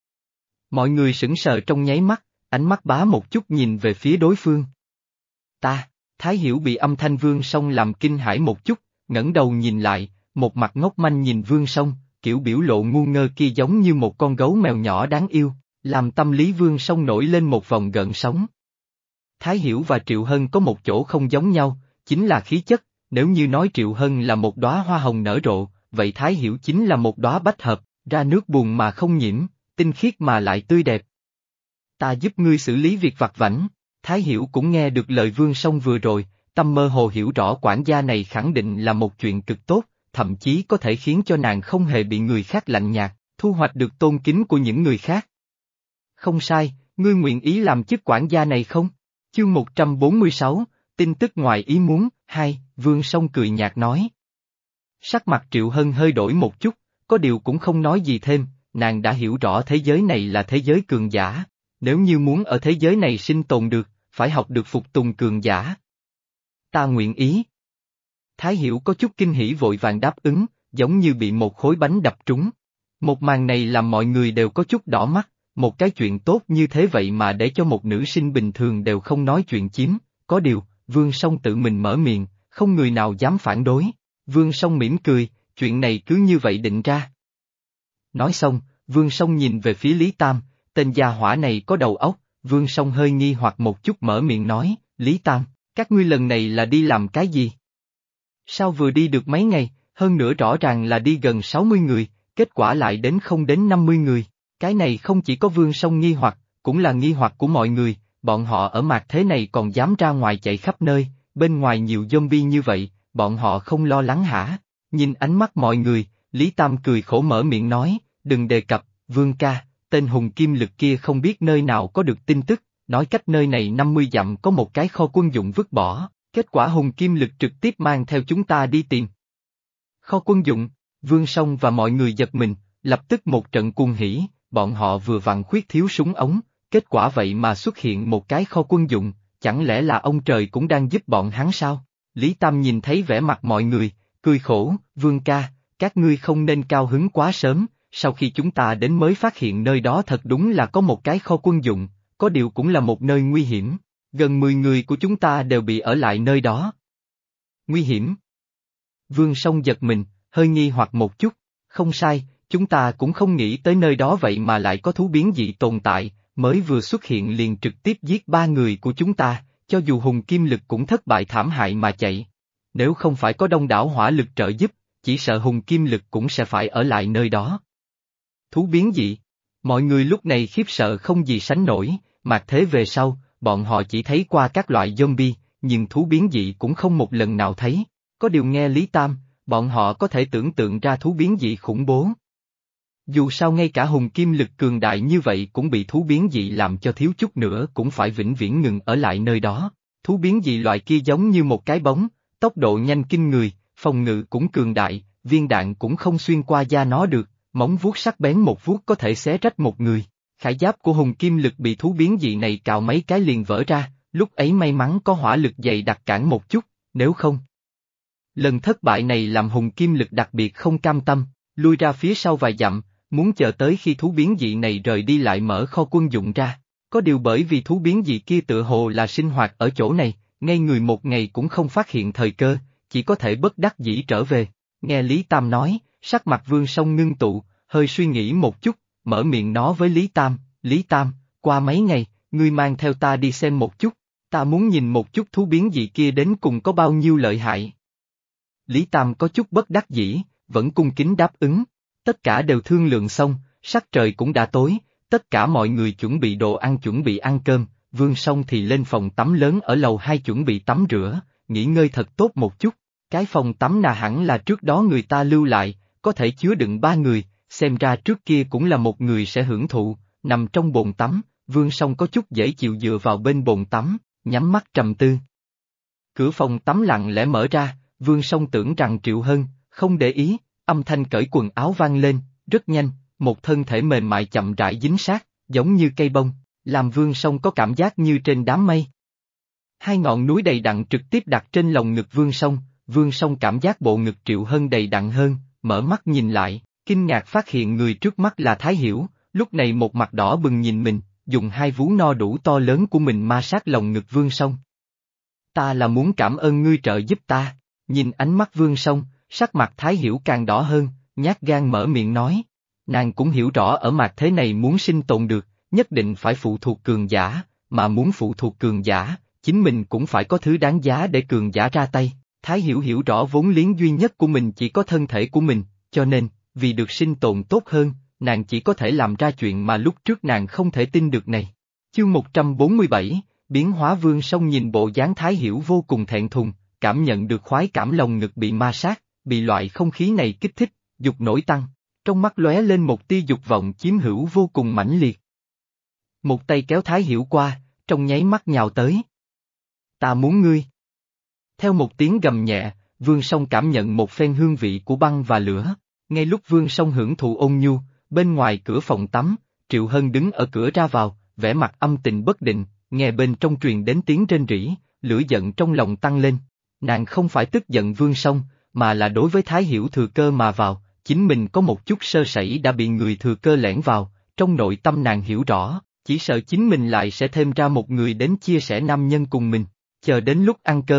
Mọi người sững sờ trong nháy mắt, ánh mắt bá một chút nhìn về phía đối phương. Ta, Thái Hiểu bị âm thanh Vương Song làm kinh hãi một chút, ngẩng đầu nhìn lại, một mặt ngốc manh nhìn Vương Song, kiểu biểu lộ ngu ngơ kia giống như một con gấu mèo nhỏ đáng yêu, làm tâm lý Vương Song nổi lên một vòng gợn sóng. Thái Hiểu và Triệu Hân có một chỗ không giống nhau, chính là khí chất, nếu như nói Triệu Hân là một đóa hoa hồng nở rộ, vậy Thái Hiểu chính là một đóa bách hợp, ra nước buồn mà không nhiễm, tinh khiết mà lại tươi đẹp. Ta giúp ngươi xử lý việc vặt vãnh. Thái Hiểu cũng nghe được lời Vương Song vừa rồi, tâm mơ hồ hiểu rõ quản gia này khẳng định là một chuyện cực tốt, thậm chí có thể khiến cho nàng không hề bị người khác lạnh nhạt, thu hoạch được tôn kính của những người khác. Không sai, ngươi nguyện ý làm chức quản gia này không? Chương một trăm bốn mươi sáu, tin tức ngoài ý muốn, hai, Vương Song cười nhạt nói. Sắc mặt Triệu Hân hơi đổi một chút, có điều cũng không nói gì thêm, nàng đã hiểu rõ thế giới này là thế giới cường giả, nếu như muốn ở thế giới này sinh tồn được, phải học được phục tùng cường giả. Ta nguyện ý. Thái Hiểu có chút kinh hỉ vội vàng đáp ứng, giống như bị một khối bánh đập trúng. Một màn này làm mọi người đều có chút đỏ mắt, một cái chuyện tốt như thế vậy mà để cho một nữ sinh bình thường đều không nói chuyện chiếm, có điều, Vương Song tự mình mở miệng, không người nào dám phản đối. Vương Song mỉm cười, chuyện này cứ như vậy định ra. Nói xong, Vương Song nhìn về phía Lý Tam, tên gia hỏa này có đầu óc, Vương Song hơi nghi hoặc một chút mở miệng nói, Lý Tam, các ngươi lần này là đi làm cái gì? Sao vừa đi được mấy ngày, hơn nữa rõ ràng là đi gần sáu mươi người, kết quả lại đến không đến năm mươi người, cái này không chỉ có Vương Song nghi hoặc, cũng là nghi hoặc của mọi người, bọn họ ở mạt thế này còn dám ra ngoài chạy khắp nơi, bên ngoài nhiều zombie như vậy, bọn họ không lo lắng hả? Nhìn ánh mắt mọi người, Lý Tam cười khổ mở miệng nói, đừng đề cập, Vương ca, tên hùng kim lực kia không biết nơi nào có được tin tức, nói cách nơi này năm mươi dặm có một cái kho quân dụng vứt bỏ, kết quả hùng kim lực trực tiếp mang theo chúng ta đi tìm. Kho quân dụng, Vương Song và mọi người giật mình, lập tức một trận cuồng hỉ, bọn họ vừa vặn khuyết thiếu súng ống, kết quả vậy mà xuất hiện một cái kho quân dụng, chẳng lẽ là ông trời cũng đang giúp bọn hắn sao? Lý Tam nhìn thấy vẻ mặt mọi người, cười khổ, Vương ca, các ngươi không nên cao hứng quá sớm, sau khi chúng ta đến mới phát hiện nơi đó thật đúng là có một cái kho quân dụng, có điều cũng là một nơi nguy hiểm, gần mười người của chúng ta đều bị ở lại nơi đó. Nguy hiểm? Vương Song giật mình, hơi nghi hoặc một chút, không sai, chúng ta cũng không nghĩ tới nơi đó vậy mà lại có thú biến dị tồn tại, mới vừa xuất hiện liền trực tiếp giết ba người của chúng ta, cho dù hùng kim lực cũng thất bại thảm hại mà chạy. Nếu không phải có đông đảo hỏa lực trợ giúp, chỉ sợ hùng kim lực cũng sẽ phải ở lại nơi đó. Thú biến dị? Mọi người lúc này khiếp sợ không gì sánh nổi, mạt thế về sau, bọn họ chỉ thấy qua các loại zombie, nhưng thú biến dị cũng không một lần nào thấy. Có điều nghe Lý Tam, bọn họ có thể tưởng tượng ra thú biến dị khủng bố. Dù sao ngay cả hùng kim lực cường đại như vậy cũng bị thú biến dị làm cho thiếu chút nữa cũng phải vĩnh viễn ngừng ở lại nơi đó. Thú biến dị loại kia giống như một cái bóng, tốc độ nhanh kinh người, phòng ngự cũng cường đại, viên đạn cũng không xuyên qua da nó được, móng vuốt sắc bén một vuốt có thể xé rách một người. Khải giáp của hùng kim lực bị thú biến dị này cào mấy cái liền vỡ ra, lúc ấy may mắn có hỏa lực dày đặc cản một chút, nếu không. Lần thất bại này làm hùng kim lực đặc biệt không cam tâm, lui ra phía sau vài dặm, muốn chờ tới khi thú biến dị này rời đi lại mở kho quân dụng ra. Có điều bởi vì thú biến dị kia tựa hồ là sinh hoạt ở chỗ này, ngay người một ngày cũng không phát hiện thời cơ, chỉ có thể bất đắc dĩ trở về. Nghe Lý Tam nói, sắc mặt Vương Song ngưng tụ, hơi suy nghĩ một chút, mở miệng nói với Lý Tam, Lý Tam, qua mấy ngày, ngươi mang theo ta đi xem một chút, ta muốn nhìn một chút thú biến dị kia đến cùng có bao nhiêu lợi hại. Lý Tam có chút bất đắc dĩ, vẫn cung kính đáp ứng, tất cả đều thương lượng xong, sắc trời cũng đã tối, tất cả mọi người chuẩn bị đồ ăn chuẩn bị ăn cơm, Vương Song thì lên phòng tắm lớn ở lầu hai chuẩn bị tắm rửa, nghỉ ngơi thật tốt một chút, cái phòng tắm nào hẳn là trước đó người ta lưu lại, có thể chứa đựng ba người, xem ra trước kia cũng là một người sẽ hưởng thụ, nằm trong bồn tắm, Vương Song có chút dễ chịu dựa vào bên bồn tắm, nhắm mắt trầm tư. Cửa phòng tắm lặng lẽ mở ra, Vương Song tưởng rằng Triệu Hân, không để ý, âm thanh cởi quần áo vang lên, rất nhanh, một thân thể mềm mại chậm rãi dính sát, giống như cây bông, làm Vương Song có cảm giác như trên đám mây. Hai ngọn núi đầy đặn trực tiếp đặt trên lồng ngực Vương Song, Vương Song cảm giác bộ ngực Triệu Hân đầy đặn hơn, mở mắt nhìn lại, kinh ngạc phát hiện người trước mắt là Thái Hiểu, lúc này một mặt đỏ bừng nhìn mình, dùng hai vú no đủ to lớn của mình ma sát lồng ngực Vương Song. Ta là muốn cảm ơn ngươi trợ giúp ta, nhìn ánh mắt Vương Song, sắc mặt Thái Hiểu càng đỏ hơn, nhát gan mở miệng nói. Nàng cũng hiểu rõ ở mặt thế này muốn sinh tồn được, nhất định phải phụ thuộc cường giả, mà muốn phụ thuộc cường giả, chính mình cũng phải có thứ đáng giá để cường giả ra tay. Thái Hiểu hiểu rõ vốn liếng duy nhất của mình chỉ có thân thể của mình, cho nên, vì được sinh tồn tốt hơn, nàng chỉ có thể làm ra chuyện mà lúc trước nàng không thể tin được này. Chương một trăm bốn mươi bảy, biến hóa Vương Song nhìn bộ dáng Thái Hiểu vô cùng thẹn thùng, cảm nhận được khoái cảm lồng ngực bị ma sát, bị loại không khí này kích thích, dục nổi tăng, trong mắt lóe lên một tia dục vọng chiếm hữu vô cùng mãnh liệt. Một tay kéo Thái Hiểu qua, trong nháy mắt nhào tới. Ta muốn ngươi. Theo một tiếng gầm nhẹ, Vương Song cảm nhận một phen hương vị của băng và lửa. Ngay lúc Vương Song hưởng thụ ôn nhu, bên ngoài cửa phòng tắm, Triệu Hân đứng ở cửa ra vào, vẻ mặt âm tình bất định, nghe bên trong truyền đến tiếng rên rỉ, lửa giận trong lòng tăng lên. Nàng không phải tức giận Vương Song, mà là đối với Thái Hiểu thừa cơ mà vào, chính mình có một chút sơ sẩy đã bị người thừa cơ lẻn vào, trong nội tâm nàng hiểu rõ, chỉ sợ chính mình lại sẽ thêm ra một người đến chia sẻ nam nhân cùng mình. Chờ đến lúc ăn cơm,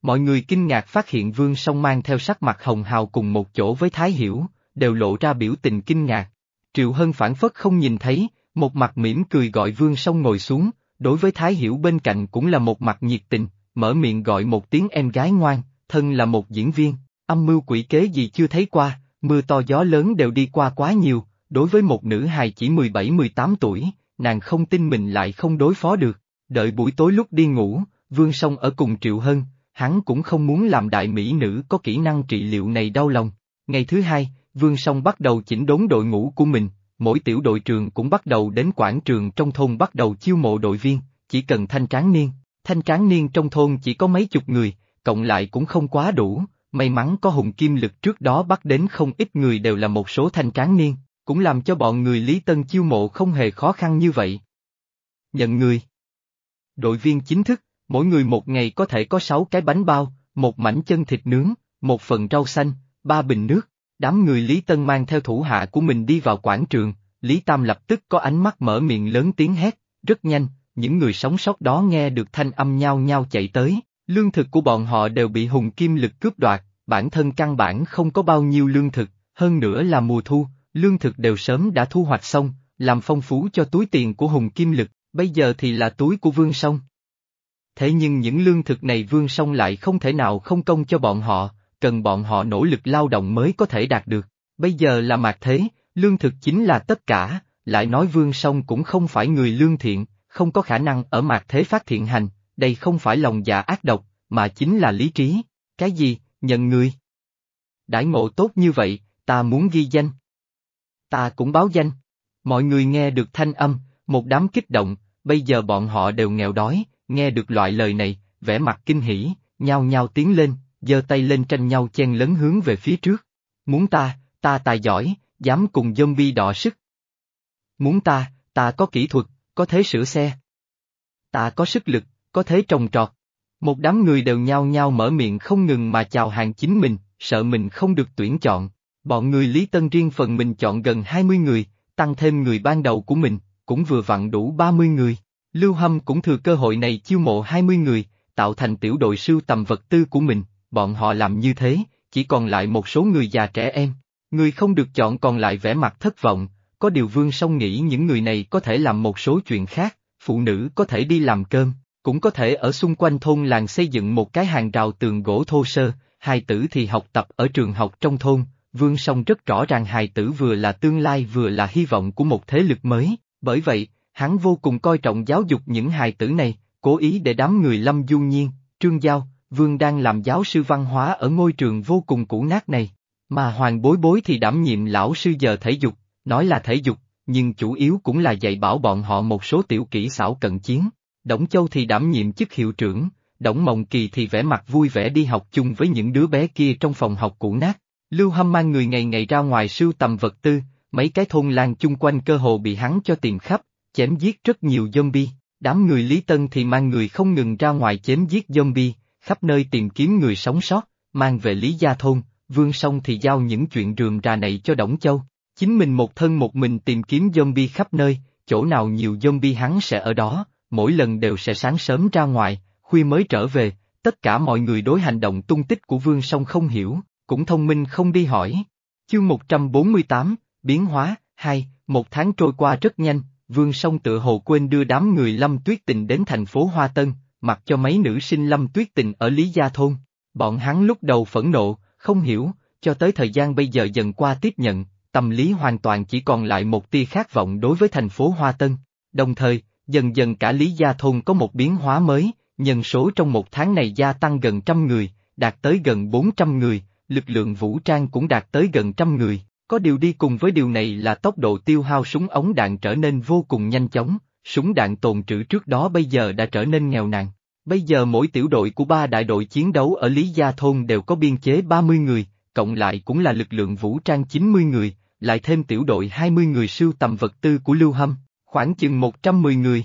Mọi người kinh ngạc phát hiện Vương Song mang theo sắc mặt hồng hào cùng một chỗ với Thái Hiểu, đều lộ ra biểu tình kinh ngạc. Triệu Hân phản phất không nhìn thấy, một mặt mỉm cười gọi Vương Song ngồi xuống, đối với Thái Hiểu bên cạnh cũng là một mặt nhiệt tình, mở miệng gọi một tiếng em gái ngoan, thân là một diễn viên, âm mưu quỷ kế gì chưa thấy qua, mưa to gió lớn đều đi qua quá nhiều, đối với một nữ hài chỉ mười bảy mười tám tuổi, nàng không tin mình lại không đối phó được. Đợi buổi tối lúc đi ngủ, Vương Song ở cùng Triệu Hân, hắn cũng không muốn làm đại mỹ nữ có kỹ năng trị liệu này đau lòng. Ngày thứ hai, Vương Song bắt đầu chỉnh đốn đội ngũ của mình, mỗi tiểu đội trường cũng bắt đầu đến quảng trường trong thôn bắt đầu chiêu mộ đội viên, chỉ cần thanh tráng niên. Thanh tráng niên trong thôn chỉ có mấy chục người, cộng lại cũng không quá đủ, may mắn có Hùng Kim Lực trước đó bắt đến không ít người đều là một số thanh tráng niên, cũng làm cho bọn người Lý Tân chiêu mộ không hề khó khăn như vậy. Nhận người. Đội viên chính thức, mỗi người một ngày có thể có sáu cái bánh bao, một mảnh chân thịt nướng, một phần rau xanh, ba bình nước. Đám người Lý Tân mang theo thủ hạ của mình đi vào quảng trường, Lý Tam lập tức có ánh mắt mở miệng lớn tiếng hét, rất nhanh, những người sống sót đó nghe được thanh âm nhao nhao chạy tới, lương thực của bọn họ đều bị Hùng Kim Lực cướp đoạt, bản thân căn bản không có bao nhiêu lương thực, hơn nữa là mùa thu, lương thực đều sớm đã thu hoạch xong, làm phong phú cho túi tiền của Hùng Kim Lực, bây giờ thì là túi của Vương Song. Thế nhưng những lương thực này Vương Song lại không thể nào không công cho bọn họ, cần bọn họ nỗ lực lao động mới có thể đạt được. Bây giờ là mạt thế, lương thực chính là tất cả, lại nói Vương Song cũng không phải người lương thiện, không có khả năng ở mạt thế phát thiện hành, đây không phải lòng dạ ác độc, mà chính là lý trí. Cái gì, nhận người? Đãi ngộ tốt như vậy, ta muốn ghi danh. Ta cũng báo danh. Mọi người nghe được thanh âm, một đám kích động, bây giờ bọn họ đều nghèo đói, nghe được loại lời này, vẻ mặt kinh hỉ, nhao nhao tiến lên, giơ tay lên tranh nhau chen lấn hướng về phía trước. Muốn ta, ta tài giỏi, dám cùng zombie đọ sức. Muốn ta, ta có kỹ thuật, có thể sửa xe. Ta có sức lực, có thể trồng trọt. Một đám người đều nhao nhao mở miệng không ngừng mà chào hàng chính mình, sợ mình không được tuyển chọn. Bọn người Lý Tân riêng phần mình chọn gần hai mươi người, tăng thêm người ban đầu của mình, cũng vừa vặn đủ ba mươi người. Lưu Hâm cũng thừa cơ hội này chiêu mộ hai mươi người, tạo thành tiểu đội sưu tầm vật tư của mình, bọn họ làm như thế, chỉ còn lại một số người già trẻ em. Người không được chọn còn lại vẻ mặt thất vọng, có điều Vương Song nghĩ những người này có thể làm một số chuyện khác, phụ nữ có thể đi làm cơm, cũng có thể ở xung quanh thôn làng xây dựng một cái hàng rào tường gỗ thô sơ, hài tử thì học tập ở trường học trong thôn. Vương Song rất rõ ràng hài tử vừa là tương lai vừa là hy vọng của một thế lực mới, bởi vậy, hắn vô cùng coi trọng giáo dục những hài tử này, cố ý để đám người Lâm Du Nhiên, Trương Giao, Vương đang làm giáo sư văn hóa ở ngôi trường vô cùng cũ nát này, mà Hoàng Bối Bối thì đảm nhiệm lão sư giờ thể dục, nói là thể dục, nhưng chủ yếu cũng là dạy bảo bọn họ một số tiểu kỹ xảo cận chiến. Đổng Châu thì đảm nhiệm chức hiệu trưởng, Đổng Mộng Kỳ thì vẻ mặt vui vẻ đi học chung với những đứa bé kia trong phòng học cũ nát. Lưu Hâm mang người ngày ngày ra ngoài sưu tầm vật tư, mấy cái thôn làng chung quanh cơ hồ bị hắn cho tìm khắp, chém giết rất nhiều zombie. Đám người Lý Tân thì mang người không ngừng ra ngoài chém giết zombie, khắp nơi tìm kiếm người sống sót, mang về Lý Gia thôn. Vương Song thì giao những chuyện rườm rà này cho Đổng Châu, chính mình một thân một mình tìm kiếm zombie khắp nơi, chỗ nào nhiều zombie hắn sẽ ở đó, mỗi lần đều sẽ sáng sớm ra ngoài, khuya mới trở về. Tất cả mọi người đối hành động tung tích của Vương Song không hiểu, cũng thông minh không đi hỏi. Chương một trăm bốn mươi tám, biến hóa, hai, một tháng trôi qua rất nhanh, Vương Song tự hồ quên đưa đám người Lâm Tuyết Tình đến thành phố Hoa Tân, mặc cho mấy nữ sinh Lâm Tuyết Tình ở Lý Gia thôn. Bọn hắn lúc đầu phẫn nộ, không hiểu, cho tới thời gian bây giờ dần qua tiếp nhận, tâm lý hoàn toàn chỉ còn lại một tia khát vọng đối với thành phố Hoa Tân. Đồng thời, dần dần cả Lý Gia thôn có một biến hóa mới, nhân số trong một tháng này gia tăng gần trăm người, đạt tới gần bốn trăm người, lực lượng vũ trang cũng đạt tới gần trăm người. Có điều đi cùng với điều này là tốc độ tiêu hao súng ống đạn trở nên vô cùng nhanh chóng, súng đạn tồn trữ trước đó bây giờ đã trở nên nghèo nàn. Bây giờ mỗi tiểu đội của ba đại đội chiến đấu ở Lý Gia thôn đều có biên chế ba mươi người, cộng lại cũng là lực lượng vũ trang chín mươi người, lại thêm tiểu đội hai mươi người sưu tầm vật tư của Lưu Hâm, khoảng chừng một trăm mười người.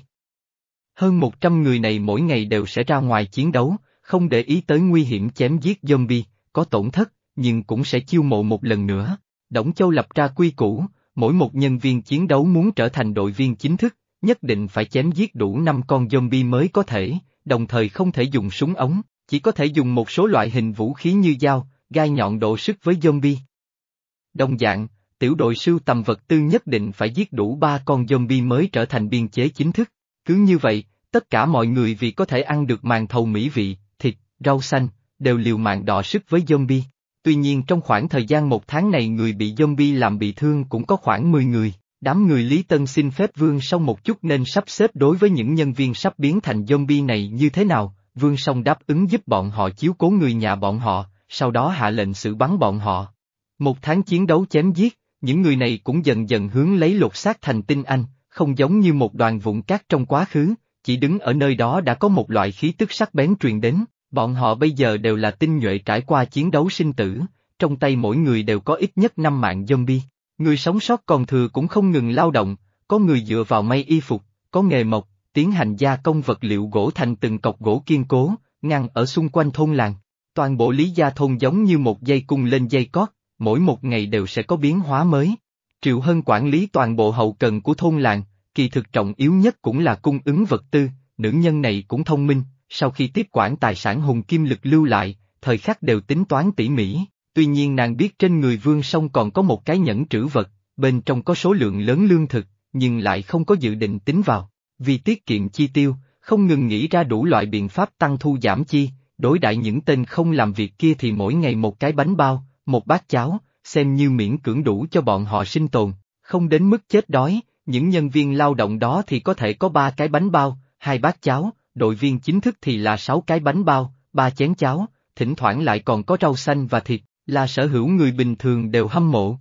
Hơn một trăm người này mỗi ngày đều sẽ ra ngoài chiến đấu, không để ý tới nguy hiểm chém giết zombie, có tổn thất, nhưng cũng sẽ chiêu mộ một lần nữa. Đổng Châu lập ra quy củ, mỗi một nhân viên chiến đấu muốn trở thành đội viên chính thức, nhất định phải chém giết đủ năm con zombie mới có thể, đồng thời không thể dùng súng ống, chỉ có thể dùng một số loại hình vũ khí như dao, gai nhọn độ sức với zombie. Đồng dạng, tiểu đội sưu tầm vật tư nhất định phải giết đủ ba con zombie mới trở thành biên chế chính thức. Cứ như vậy, tất cả mọi người vì có thể ăn được màn thầu mỹ vị, thịt, rau xanh, đều liều mạng đọ sức với zombie. Tuy nhiên trong khoảng thời gian một tháng này người bị zombie làm bị thương cũng có khoảng mười người. Đám người Lý Tân xin phép Vương Song một chút nên sắp xếp đối với những nhân viên sắp biến thành zombie này như thế nào. Vương Song đáp ứng giúp bọn họ chiếu cố người nhà bọn họ, sau đó hạ lệnh xử bắn bọn họ. Một tháng chiến đấu chém giết, những người này cũng dần dần hướng lấy lột xác thành tinh anh, không giống như một đoàn vụn cát trong quá khứ, chỉ đứng ở nơi đó đã có một loại khí tức sắc bén truyền đến, bọn họ bây giờ đều là tinh nhuệ trải qua chiến đấu sinh tử, trong tay mỗi người đều có ít nhất năm mạng zombie. Người sống sót còn thừa cũng không ngừng lao động, có người dựa vào may y phục, có nghề mộc, tiến hành gia công vật liệu gỗ thành từng cọc gỗ kiên cố, ngăn ở xung quanh thôn làng. Toàn bộ Lý Gia thôn giống như một dây cung lên dây cót, mỗi một ngày đều sẽ có biến hóa mới. Triệu Hân quản lý toàn bộ hậu cần của thôn làng, kỳ thực trọng yếu nhất cũng là cung ứng vật tư, nữ nhân này cũng thông minh, sau khi tiếp quản tài sản Hùng Kim Lực lưu lại, thời khắc đều tính toán tỉ mỉ. Tuy nhiên nàng biết trên người Vương Song còn có một cái nhẫn trữ vật, bên trong có số lượng lớn lương thực, nhưng lại không có dự định tính vào. Vì tiết kiệm chi tiêu, không ngừng nghĩ ra đủ loại biện pháp tăng thu giảm chi, đối đãi những tên không làm việc kia thì mỗi ngày một cái bánh bao, một bát cháo, xem như miễn cưỡng đủ cho bọn họ sinh tồn, không đến mức chết đói, những nhân viên lao động đó thì có thể có ba cái bánh bao, hai bát cháo, đội viên chính thức thì là sáu cái bánh bao, ba chén cháo, thỉnh thoảng lại còn có rau xanh và thịt. Là sở hữu người bình thường đều hâm mộ.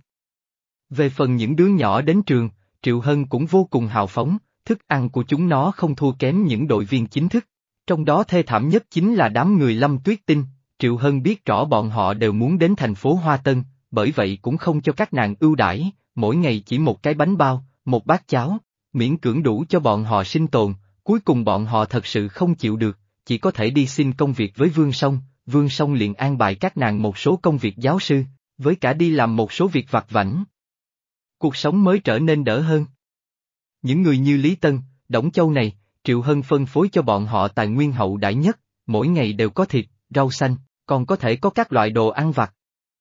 Về phần những đứa nhỏ đến trường, Triệu Hân cũng vô cùng hào phóng, thức ăn của chúng nó không thua kém những đội viên chính thức. Trong đó thê thảm nhất chính là đám người Lâm Tuyết Tinh, Triệu Hân biết rõ bọn họ đều muốn đến thành phố Hoa Tân, bởi vậy cũng không cho các nàng ưu đãi, mỗi ngày chỉ một cái bánh bao, một bát cháo, miễn cưỡng đủ cho bọn họ sinh tồn, cuối cùng bọn họ thật sự không chịu được, chỉ có thể đi xin công việc với Vương Song. Vương Song liền an bài các nàng một số công việc giáo sư, với cả đi làm một số việc vặt vãnh. Cuộc sống mới trở nên đỡ hơn. Những người như Lý Tân, Đổng Châu này, Triệu Hân phân phối cho bọn họ tài nguyên hậu đãi nhất, mỗi ngày đều có thịt, rau xanh, còn có thể có các loại đồ ăn vặt.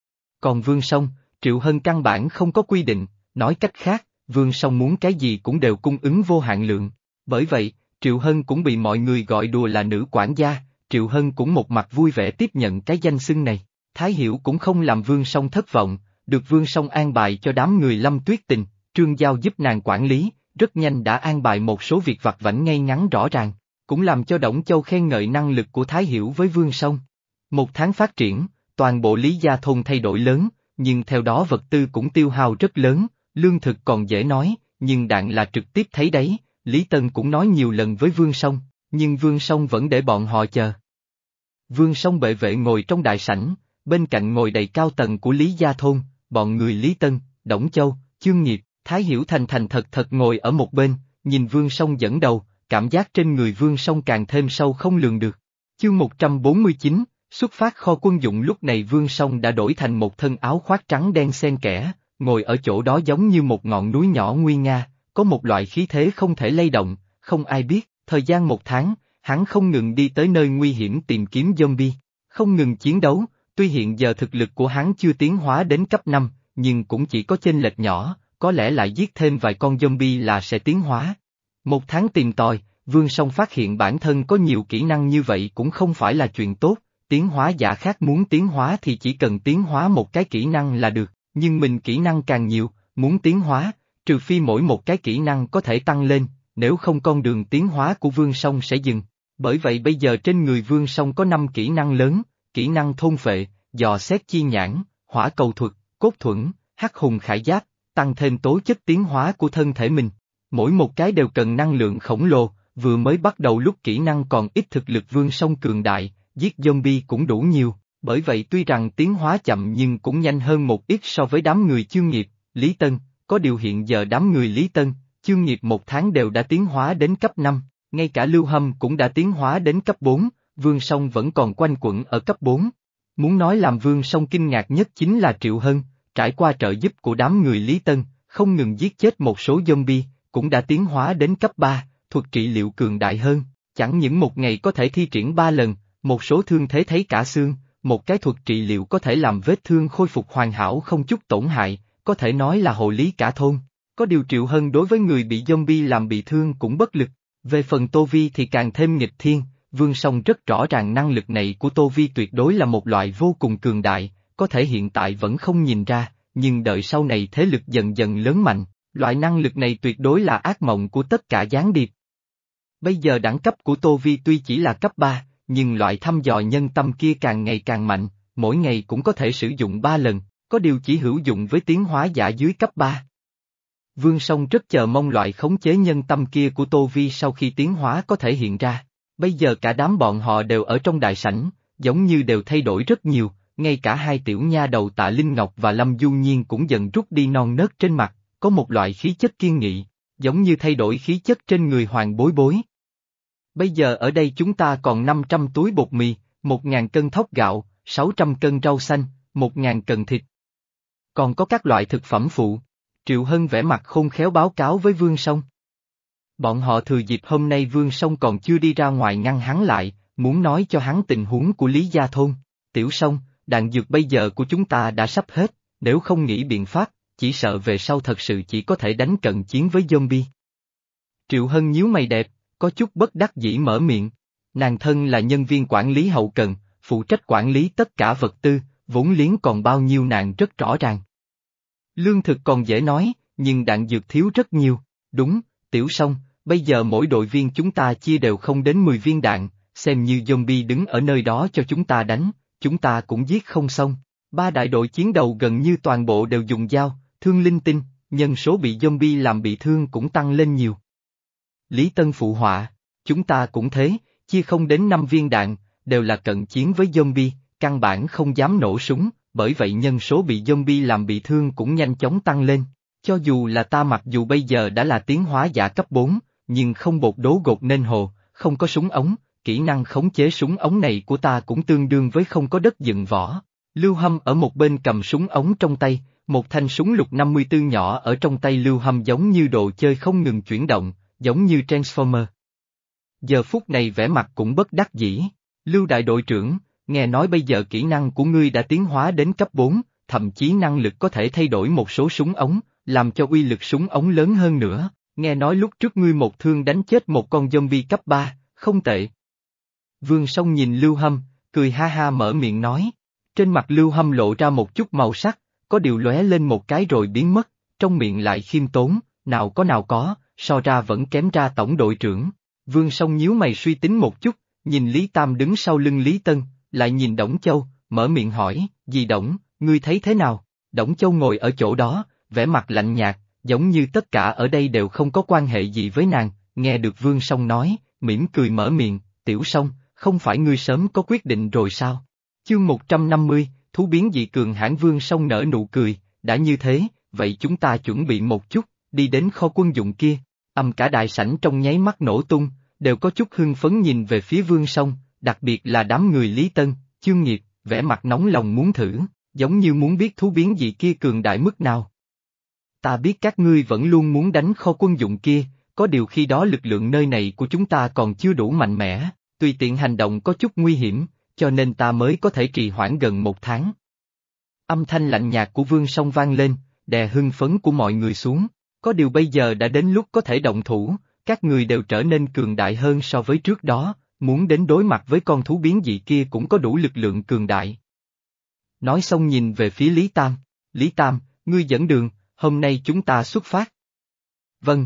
Còn Vương Song, Triệu Hân căn bản không có quy định, nói cách khác, Vương Song muốn cái gì cũng đều cung ứng vô hạn lượng. Bởi vậy, Triệu Hân cũng bị mọi người gọi đùa là nữ quản gia. Triệu Hân cũng một mặt vui vẻ tiếp nhận cái danh xưng này, Thái Hiểu cũng không làm Vương Song thất vọng, được Vương Song an bài cho đám người Lâm Tuyết Tình, Trương Giao giúp nàng quản lý, rất nhanh đã an bài một số việc vặt vãnh ngay ngắn rõ ràng, cũng làm cho Đổng Châu khen ngợi năng lực của Thái Hiểu với Vương Song. Một tháng phát triển, toàn bộ Lý Gia thôn thay đổi lớn, nhưng theo đó vật tư cũng tiêu hao rất lớn, lương thực còn dễ nói, nhưng đạn là trực tiếp thấy đấy, Lý Tân cũng nói nhiều lần với Vương Song, nhưng Vương Song vẫn để bọn họ chờ. Vương Song bệ vệ ngồi trong đại sảnh, bên cạnh ngồi đầy cao tầng của Lý Gia thôn, bọn người Lý Tân, Đổng Châu, Chương Nghiệp, Thái Hiểu thành thành thật thật ngồi ở một bên, nhìn Vương Song dẫn đầu, cảm giác trên người Vương Song càng thêm sâu không lường được. Chương một trăm bốn mươi chín, xuất phát kho quân dụng. Lúc này Vương Song đã đổi thành một thân áo khoác trắng đen xen kẽ, ngồi ở chỗ đó giống như một ngọn núi nhỏ nguy nga, có một loại khí thế không thể lay động, không ai biết, thời gian một tháng, hắn không ngừng đi tới nơi nguy hiểm tìm kiếm zombie, không ngừng chiến đấu, tuy hiện giờ thực lực của hắn chưa tiến hóa đến cấp năm, nhưng cũng chỉ có chênh lệch nhỏ, có lẽ lại giết thêm vài con zombie là sẽ tiến hóa. Một tháng tìm tòi, Vương Song phát hiện bản thân có nhiều kỹ năng như vậy cũng không phải là chuyện tốt, tiến hóa giả khác muốn tiến hóa thì chỉ cần tiến hóa một cái kỹ năng là được, nhưng mình kỹ năng càng nhiều, muốn tiến hóa, trừ phi mỗi một cái kỹ năng có thể tăng lên, nếu không con đường tiến hóa của Vương Song sẽ dừng. Bởi vậy bây giờ trên người Vương Song có năm kỹ năng lớn, kỹ năng thôn phệ, dò xét chi nhãn, hỏa cầu thuật, cốt thuẫn, hắc hùng khải giáp, tăng thêm tố chất tiến hóa của thân thể mình. Mỗi một cái đều cần năng lượng khổng lồ, vừa mới bắt đầu lúc kỹ năng còn ít thực lực Vương Song cường đại, giết zombie cũng đủ nhiều, bởi vậy tuy rằng tiến hóa chậm nhưng cũng nhanh hơn một ít so với đám người Chương Nghiệp, Lý Tân, có điều hiện giờ đám người Lý Tân, Chương Nghiệp một tháng đều đã tiến hóa đến cấp năm, ngay cả Lưu Hâm cũng đã tiến hóa đến cấp bốn, Vương Song vẫn còn quanh quẩn ở cấp bốn. Muốn nói làm Vương Song kinh ngạc nhất chính là Triệu Hân, trải qua trợ giúp của đám người Lý Tân, không ngừng giết chết một số zombie, cũng đã tiến hóa đến cấp ba, thuật trị liệu cường đại hơn, chẳng những một ngày có thể thi triển ba lần, Một số thương thế thấy cả xương, một cái thuật trị liệu có thể làm vết thương khôi phục hoàn hảo không chút tổn hại, có thể nói là hộ lý cả thôn. Có điều Triệu Hân đối với người bị zombie làm bị thương cũng bất lực. Về phần Tô Vi thì càng thêm nghịch thiên, Vương Song rất rõ ràng năng lực này của Tô Vi tuyệt đối là một loại vô cùng cường đại, có thể hiện tại vẫn không nhìn ra, nhưng đợi sau này thế lực dần dần lớn mạnh, loại năng lực này tuyệt đối là ác mộng của tất cả gián điệp. Bây giờ đẳng cấp của Tô Vi tuy chỉ là cấp ba, nhưng loại thăm dò nhân tâm kia càng ngày càng mạnh, mỗi ngày cũng có thể sử dụng ba lần, có điều chỉ hữu dụng với tiến hóa giả dưới cấp ba. Vương Song rất chờ mong loại khống chế nhân tâm kia của Tô Vi sau khi tiến hóa có thể hiện ra. Bây giờ cả đám bọn họ đều ở trong đại sảnh, giống như đều thay đổi rất nhiều, ngay cả hai tiểu nha đầu Tạ Linh Ngọc và Lâm Du Nhiên cũng dần rút đi non nớt trên mặt, có một loại khí chất kiên nghị, giống như thay đổi khí chất trên người Hoàng Bối Bối. Bây giờ ở đây chúng ta còn năm trăm túi bột mì, một ngàn cân thóc gạo, sáu trăm cân rau xanh, một ngàn cân thịt. Còn có các loại thực phẩm phụ. Triệu Hân vẽ mặt khôn khéo báo cáo với Vương Song. Bọn họ thừa dịp hôm nay Vương Song còn chưa đi ra ngoài ngăn hắn lại, muốn nói cho hắn tình huống của Lý Gia Thôn. Tiểu Song, đạn dược bây giờ của chúng ta đã sắp hết, nếu không nghĩ biện pháp, chỉ sợ về sau thật sự chỉ có thể đánh cận chiến với zombie. Triệu Hân nhíu mày đẹp, có chút bất đắc dĩ mở miệng. Nàng thân là nhân viên quản lý hậu cần, phụ trách quản lý tất cả vật tư, vốn liếng còn bao nhiêu nàng rất rõ ràng. Lương thực còn dễ nói, nhưng đạn dược thiếu rất nhiều. Đúng, Tiểu Song, bây giờ mỗi đội viên chúng ta chia đều không đến mười viên đạn, xem như zombie đứng ở nơi đó cho chúng ta đánh, chúng ta cũng giết không xong. Ba đại đội chiến đầu gần như toàn bộ đều dùng dao, thương linh tinh, nhân số bị zombie làm bị thương cũng tăng lên nhiều. Lý Tân phụ họa, chúng ta cũng thế, chia không đến năm viên đạn, đều là cận chiến với zombie, căn bản không dám nổ súng, bởi vậy nhân số bị zombie làm bị thương cũng nhanh chóng tăng lên. Cho dù là ta mặc dù bây giờ đã là tiến hóa giả cấp bốn, nhưng không bột đố gột nên hồ, không có súng ống, kỹ năng khống chế súng ống này của ta cũng tương đương với không có đất dựng võ. Lưu Hâm ở một bên cầm súng ống trong tay, một thanh súng lục năm mươi tư nhỏ ở trong tay Lưu Hâm giống như đồ chơi không ngừng chuyển động, giống như Transformer. Giờ phút này vẻ mặt cũng bất đắc dĩ. Lưu đại đội trưởng, nghe nói bây giờ kỹ năng của ngươi đã tiến hóa đến cấp bốn, thậm chí năng lực có thể thay đổi một số súng ống, làm cho uy lực súng ống lớn hơn nữa. Nghe nói lúc trước ngươi một thương đánh chết một con zombie cấp ba, không tệ. Vương Song nhìn Lưu Hâm, cười ha ha mở miệng nói. Trên mặt Lưu Hâm lộ ra một chút màu sắc, có điều lóe lên một cái rồi biến mất, trong miệng lại khiêm tốn, nào có nào có, so ra vẫn kém ra tổng đội trưởng. Vương Song nhíu mày suy tính một chút, nhìn Lý Tam đứng sau lưng Lý Tân, lại nhìn Đổng Châu, mở miệng hỏi, dì Đổng, ngươi thấy thế nào? Đổng Châu ngồi ở chỗ đó, vẻ mặt lạnh nhạt, giống như tất cả ở đây đều không có quan hệ gì với nàng, nghe được Vương Song nói, mỉm cười mở miệng, Tiểu Song, không phải ngươi sớm có quyết định rồi sao? Chương một trăm năm mươi, thú biến dị cường hãn. Vương Song nở nụ cười, đã như thế, vậy chúng ta chuẩn bị một chút, đi đến kho quân dụng kia. Âm cả đại sảnh trong nháy mắt nổ tung, đều có chút hưng phấn nhìn về phía Vương Song, đặc biệt là đám người Lý Tân, Chương Nghiệp, vẻ mặt nóng lòng muốn thử, giống như muốn biết thú biến dị kia cường đại mức nào. Ta biết các ngươi vẫn luôn muốn đánh kho quân dụng kia, có điều khi đó lực lượng nơi này của chúng ta còn chưa đủ mạnh mẽ, tùy tiện hành động có chút nguy hiểm, cho nên ta mới có thể trì hoãn gần một tháng. Âm thanh lạnh nhạt của Vương Song vang lên, đè hưng phấn của mọi người xuống, có điều bây giờ đã đến lúc có thể động thủ, các người đều trở nên cường đại hơn so với trước đó, muốn đến đối mặt với con thú biến dị kia cũng có đủ lực lượng cường đại. Nói xong nhìn về phía Lý Tam, Lý Tam, ngươi dẫn đường, hôm nay chúng ta xuất phát. Vâng.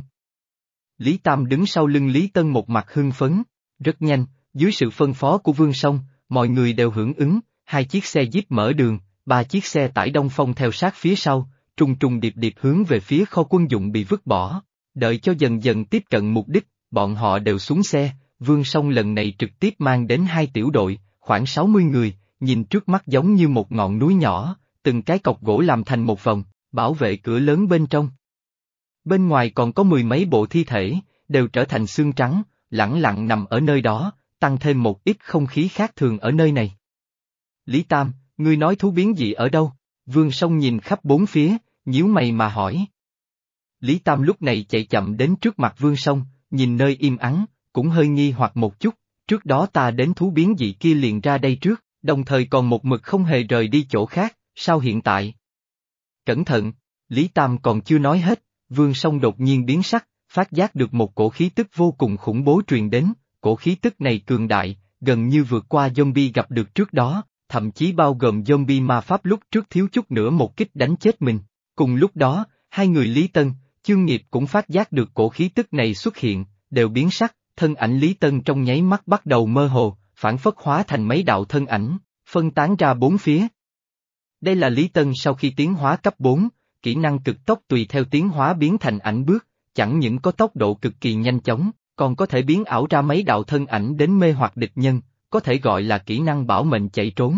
Lý Tam đứng sau lưng Lý Tân một mặt hưng phấn, rất nhanh, dưới sự phân phó của Vương Song, mọi người đều hưởng ứng, hai chiếc xe Jeep mở đường, ba chiếc xe tải Đông Phong theo sát phía sau, trùng trùng điệp điệp hướng về phía kho quân dụng bị vứt bỏ. Đợi cho dần dần tiếp cận mục đích, bọn họ đều xuống xe, Vương Song lần này trực tiếp mang đến hai tiểu đội, khoảng sáu mươi người, nhìn trước mắt giống như một ngọn núi nhỏ, từng cái cọc gỗ làm thành một vòng, bảo vệ cửa lớn bên trong. Bên ngoài còn có mười mấy bộ thi thể, đều trở thành xương trắng, lẳng lặng nằm ở nơi đó, tăng thêm một ít không khí khác thường ở nơi này. Lý Tam, ngươi nói thú biến dị ở đâu? Vương Song nhìn khắp bốn phía, nhíu mày mà hỏi. Lý Tam lúc này chạy chậm đến trước mặt Vương Song, nhìn nơi im ắng, cũng hơi nghi hoặc một chút, trước đó ta đến thú biến dị kia liền ra đây trước, đồng thời còn một mực không hề rời đi chỗ khác, sao hiện tại? Cẩn thận, Lý Tam còn chưa nói hết, Vương Song đột nhiên biến sắc, phát giác được một cổ khí tức vô cùng khủng bố truyền đến, cổ khí tức này cường đại, gần như vượt qua zombie gặp được trước đó, thậm chí bao gồm zombie ma pháp lúc trước thiếu chút nữa một kích đánh chết mình. Cùng lúc đó, hai người Lý Tân, Chương Nghiệp cũng phát giác được cổ khí tức này xuất hiện, đều biến sắc, thân ảnh Lý Tân trong nháy mắt bắt đầu mơ hồ, phản phất hóa thành mấy đạo thân ảnh, phân tán ra bốn phía. Đây là Lý Tân sau khi tiến hóa cấp bốn, kỹ năng cực tốc tùy theo tiến hóa biến thành ảnh bước, chẳng những có tốc độ cực kỳ nhanh chóng, còn có thể biến ảo ra mấy đạo thân ảnh đến mê hoặc địch nhân, có thể gọi là kỹ năng bảo mệnh chạy trốn.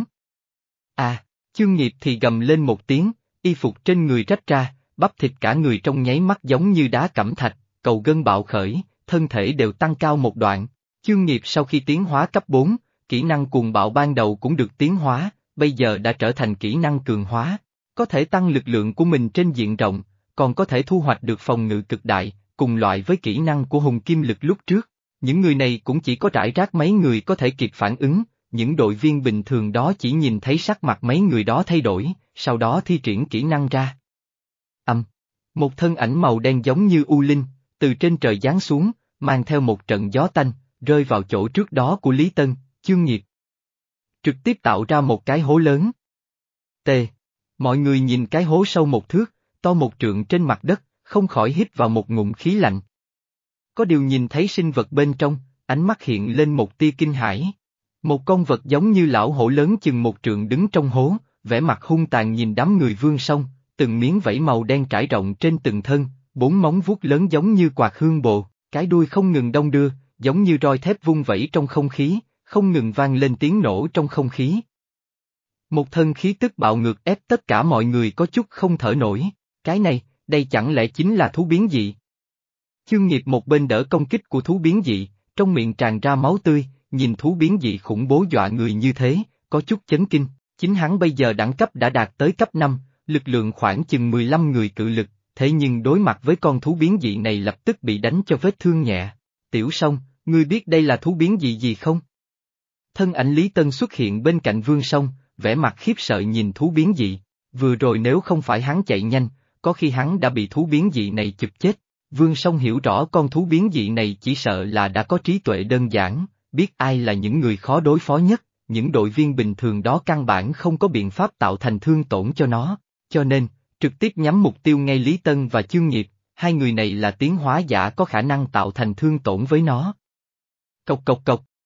À, Chương Nghiệp thì gầm lên một tiếng, y phục trên người rách ra, bắp thịt cả người trong nháy mắt giống như đá cẩm thạch, cầu gân bạo khởi, thân thể đều tăng cao một đoạn. Chương Nghiệp sau khi tiến hóa cấp bốn, kỹ năng cuồng bạo ban đầu cũng được tiến hóa, bây giờ đã trở thành kỹ năng cường hóa, có thể tăng lực lượng của mình trên diện rộng, còn có thể thu hoạch được phòng ngự cực đại, cùng loại với kỹ năng của Hùng Kim Lực lúc trước. Những người này cũng chỉ có rải rác mấy người có thể kịp phản ứng, những đội viên bình thường đó chỉ nhìn thấy sắc mặt mấy người đó thay đổi, sau đó thi triển kỹ năng ra. Âm, một thân ảnh màu đen giống như u linh, từ trên trời giáng xuống, mang theo một trận gió tanh, rơi vào chỗ trước đó của Lý Tân, Chương Nghiệp. Trực tiếp tạo ra một cái hố lớn. T. Mọi người nhìn cái hố sâu một thước, to một trượng trên mặt đất, không khỏi hít vào một ngụm khí lạnh. Có điều nhìn thấy sinh vật bên trong, ánh mắt hiện lên một tia kinh hãi. Một con vật giống như lão hổ lớn chừng một trượng đứng trong hố, vẻ mặt hung tàn nhìn đám người Vương Song, từng miếng vảy màu đen trải rộng trên từng thân, bốn móng vuốt lớn giống như quạt hương bồ, cái đuôi không ngừng đong đưa, giống như roi thép vung vẩy trong không khí, không ngừng vang lên tiếng nổ trong không khí. Một thân khí tức bạo ngược ép tất cả mọi người có chút không thở nổi, cái này, đây chẳng lẽ chính là thú biến dị? Chương Nghiệp một bên đỡ công kích của thú biến dị, trong miệng tràn ra máu tươi, nhìn thú biến dị khủng bố dọa người như thế, có chút chấn kinh, chính hắn bây giờ đẳng cấp đã đạt tới cấp năm, lực lượng khoảng chừng mười lăm người cự lực, thế nhưng đối mặt với con thú biến dị này lập tức bị đánh cho vết thương nhẹ. Tiểu Song, ngươi biết đây là thú biến dị gì không? Thân ảnh Lý Tân xuất hiện bên cạnh Vương Song, vẻ mặt khiếp sợ nhìn thú biến dị, vừa rồi nếu không phải hắn chạy nhanh, có khi hắn đã bị thú biến dị này chụp chết. Vương Song hiểu rõ con thú biến dị này chỉ sợ là đã có trí tuệ đơn giản, biết ai là những người khó đối phó nhất, những đội viên bình thường đó căn bản không có biện pháp tạo thành thương tổn cho nó, cho nên, trực tiếp nhắm mục tiêu ngay Lý Tân và Chương Nghiệp, hai người này là tiến hóa giả có khả năng tạo thành thương tổn với nó. Cộc cộc cộc,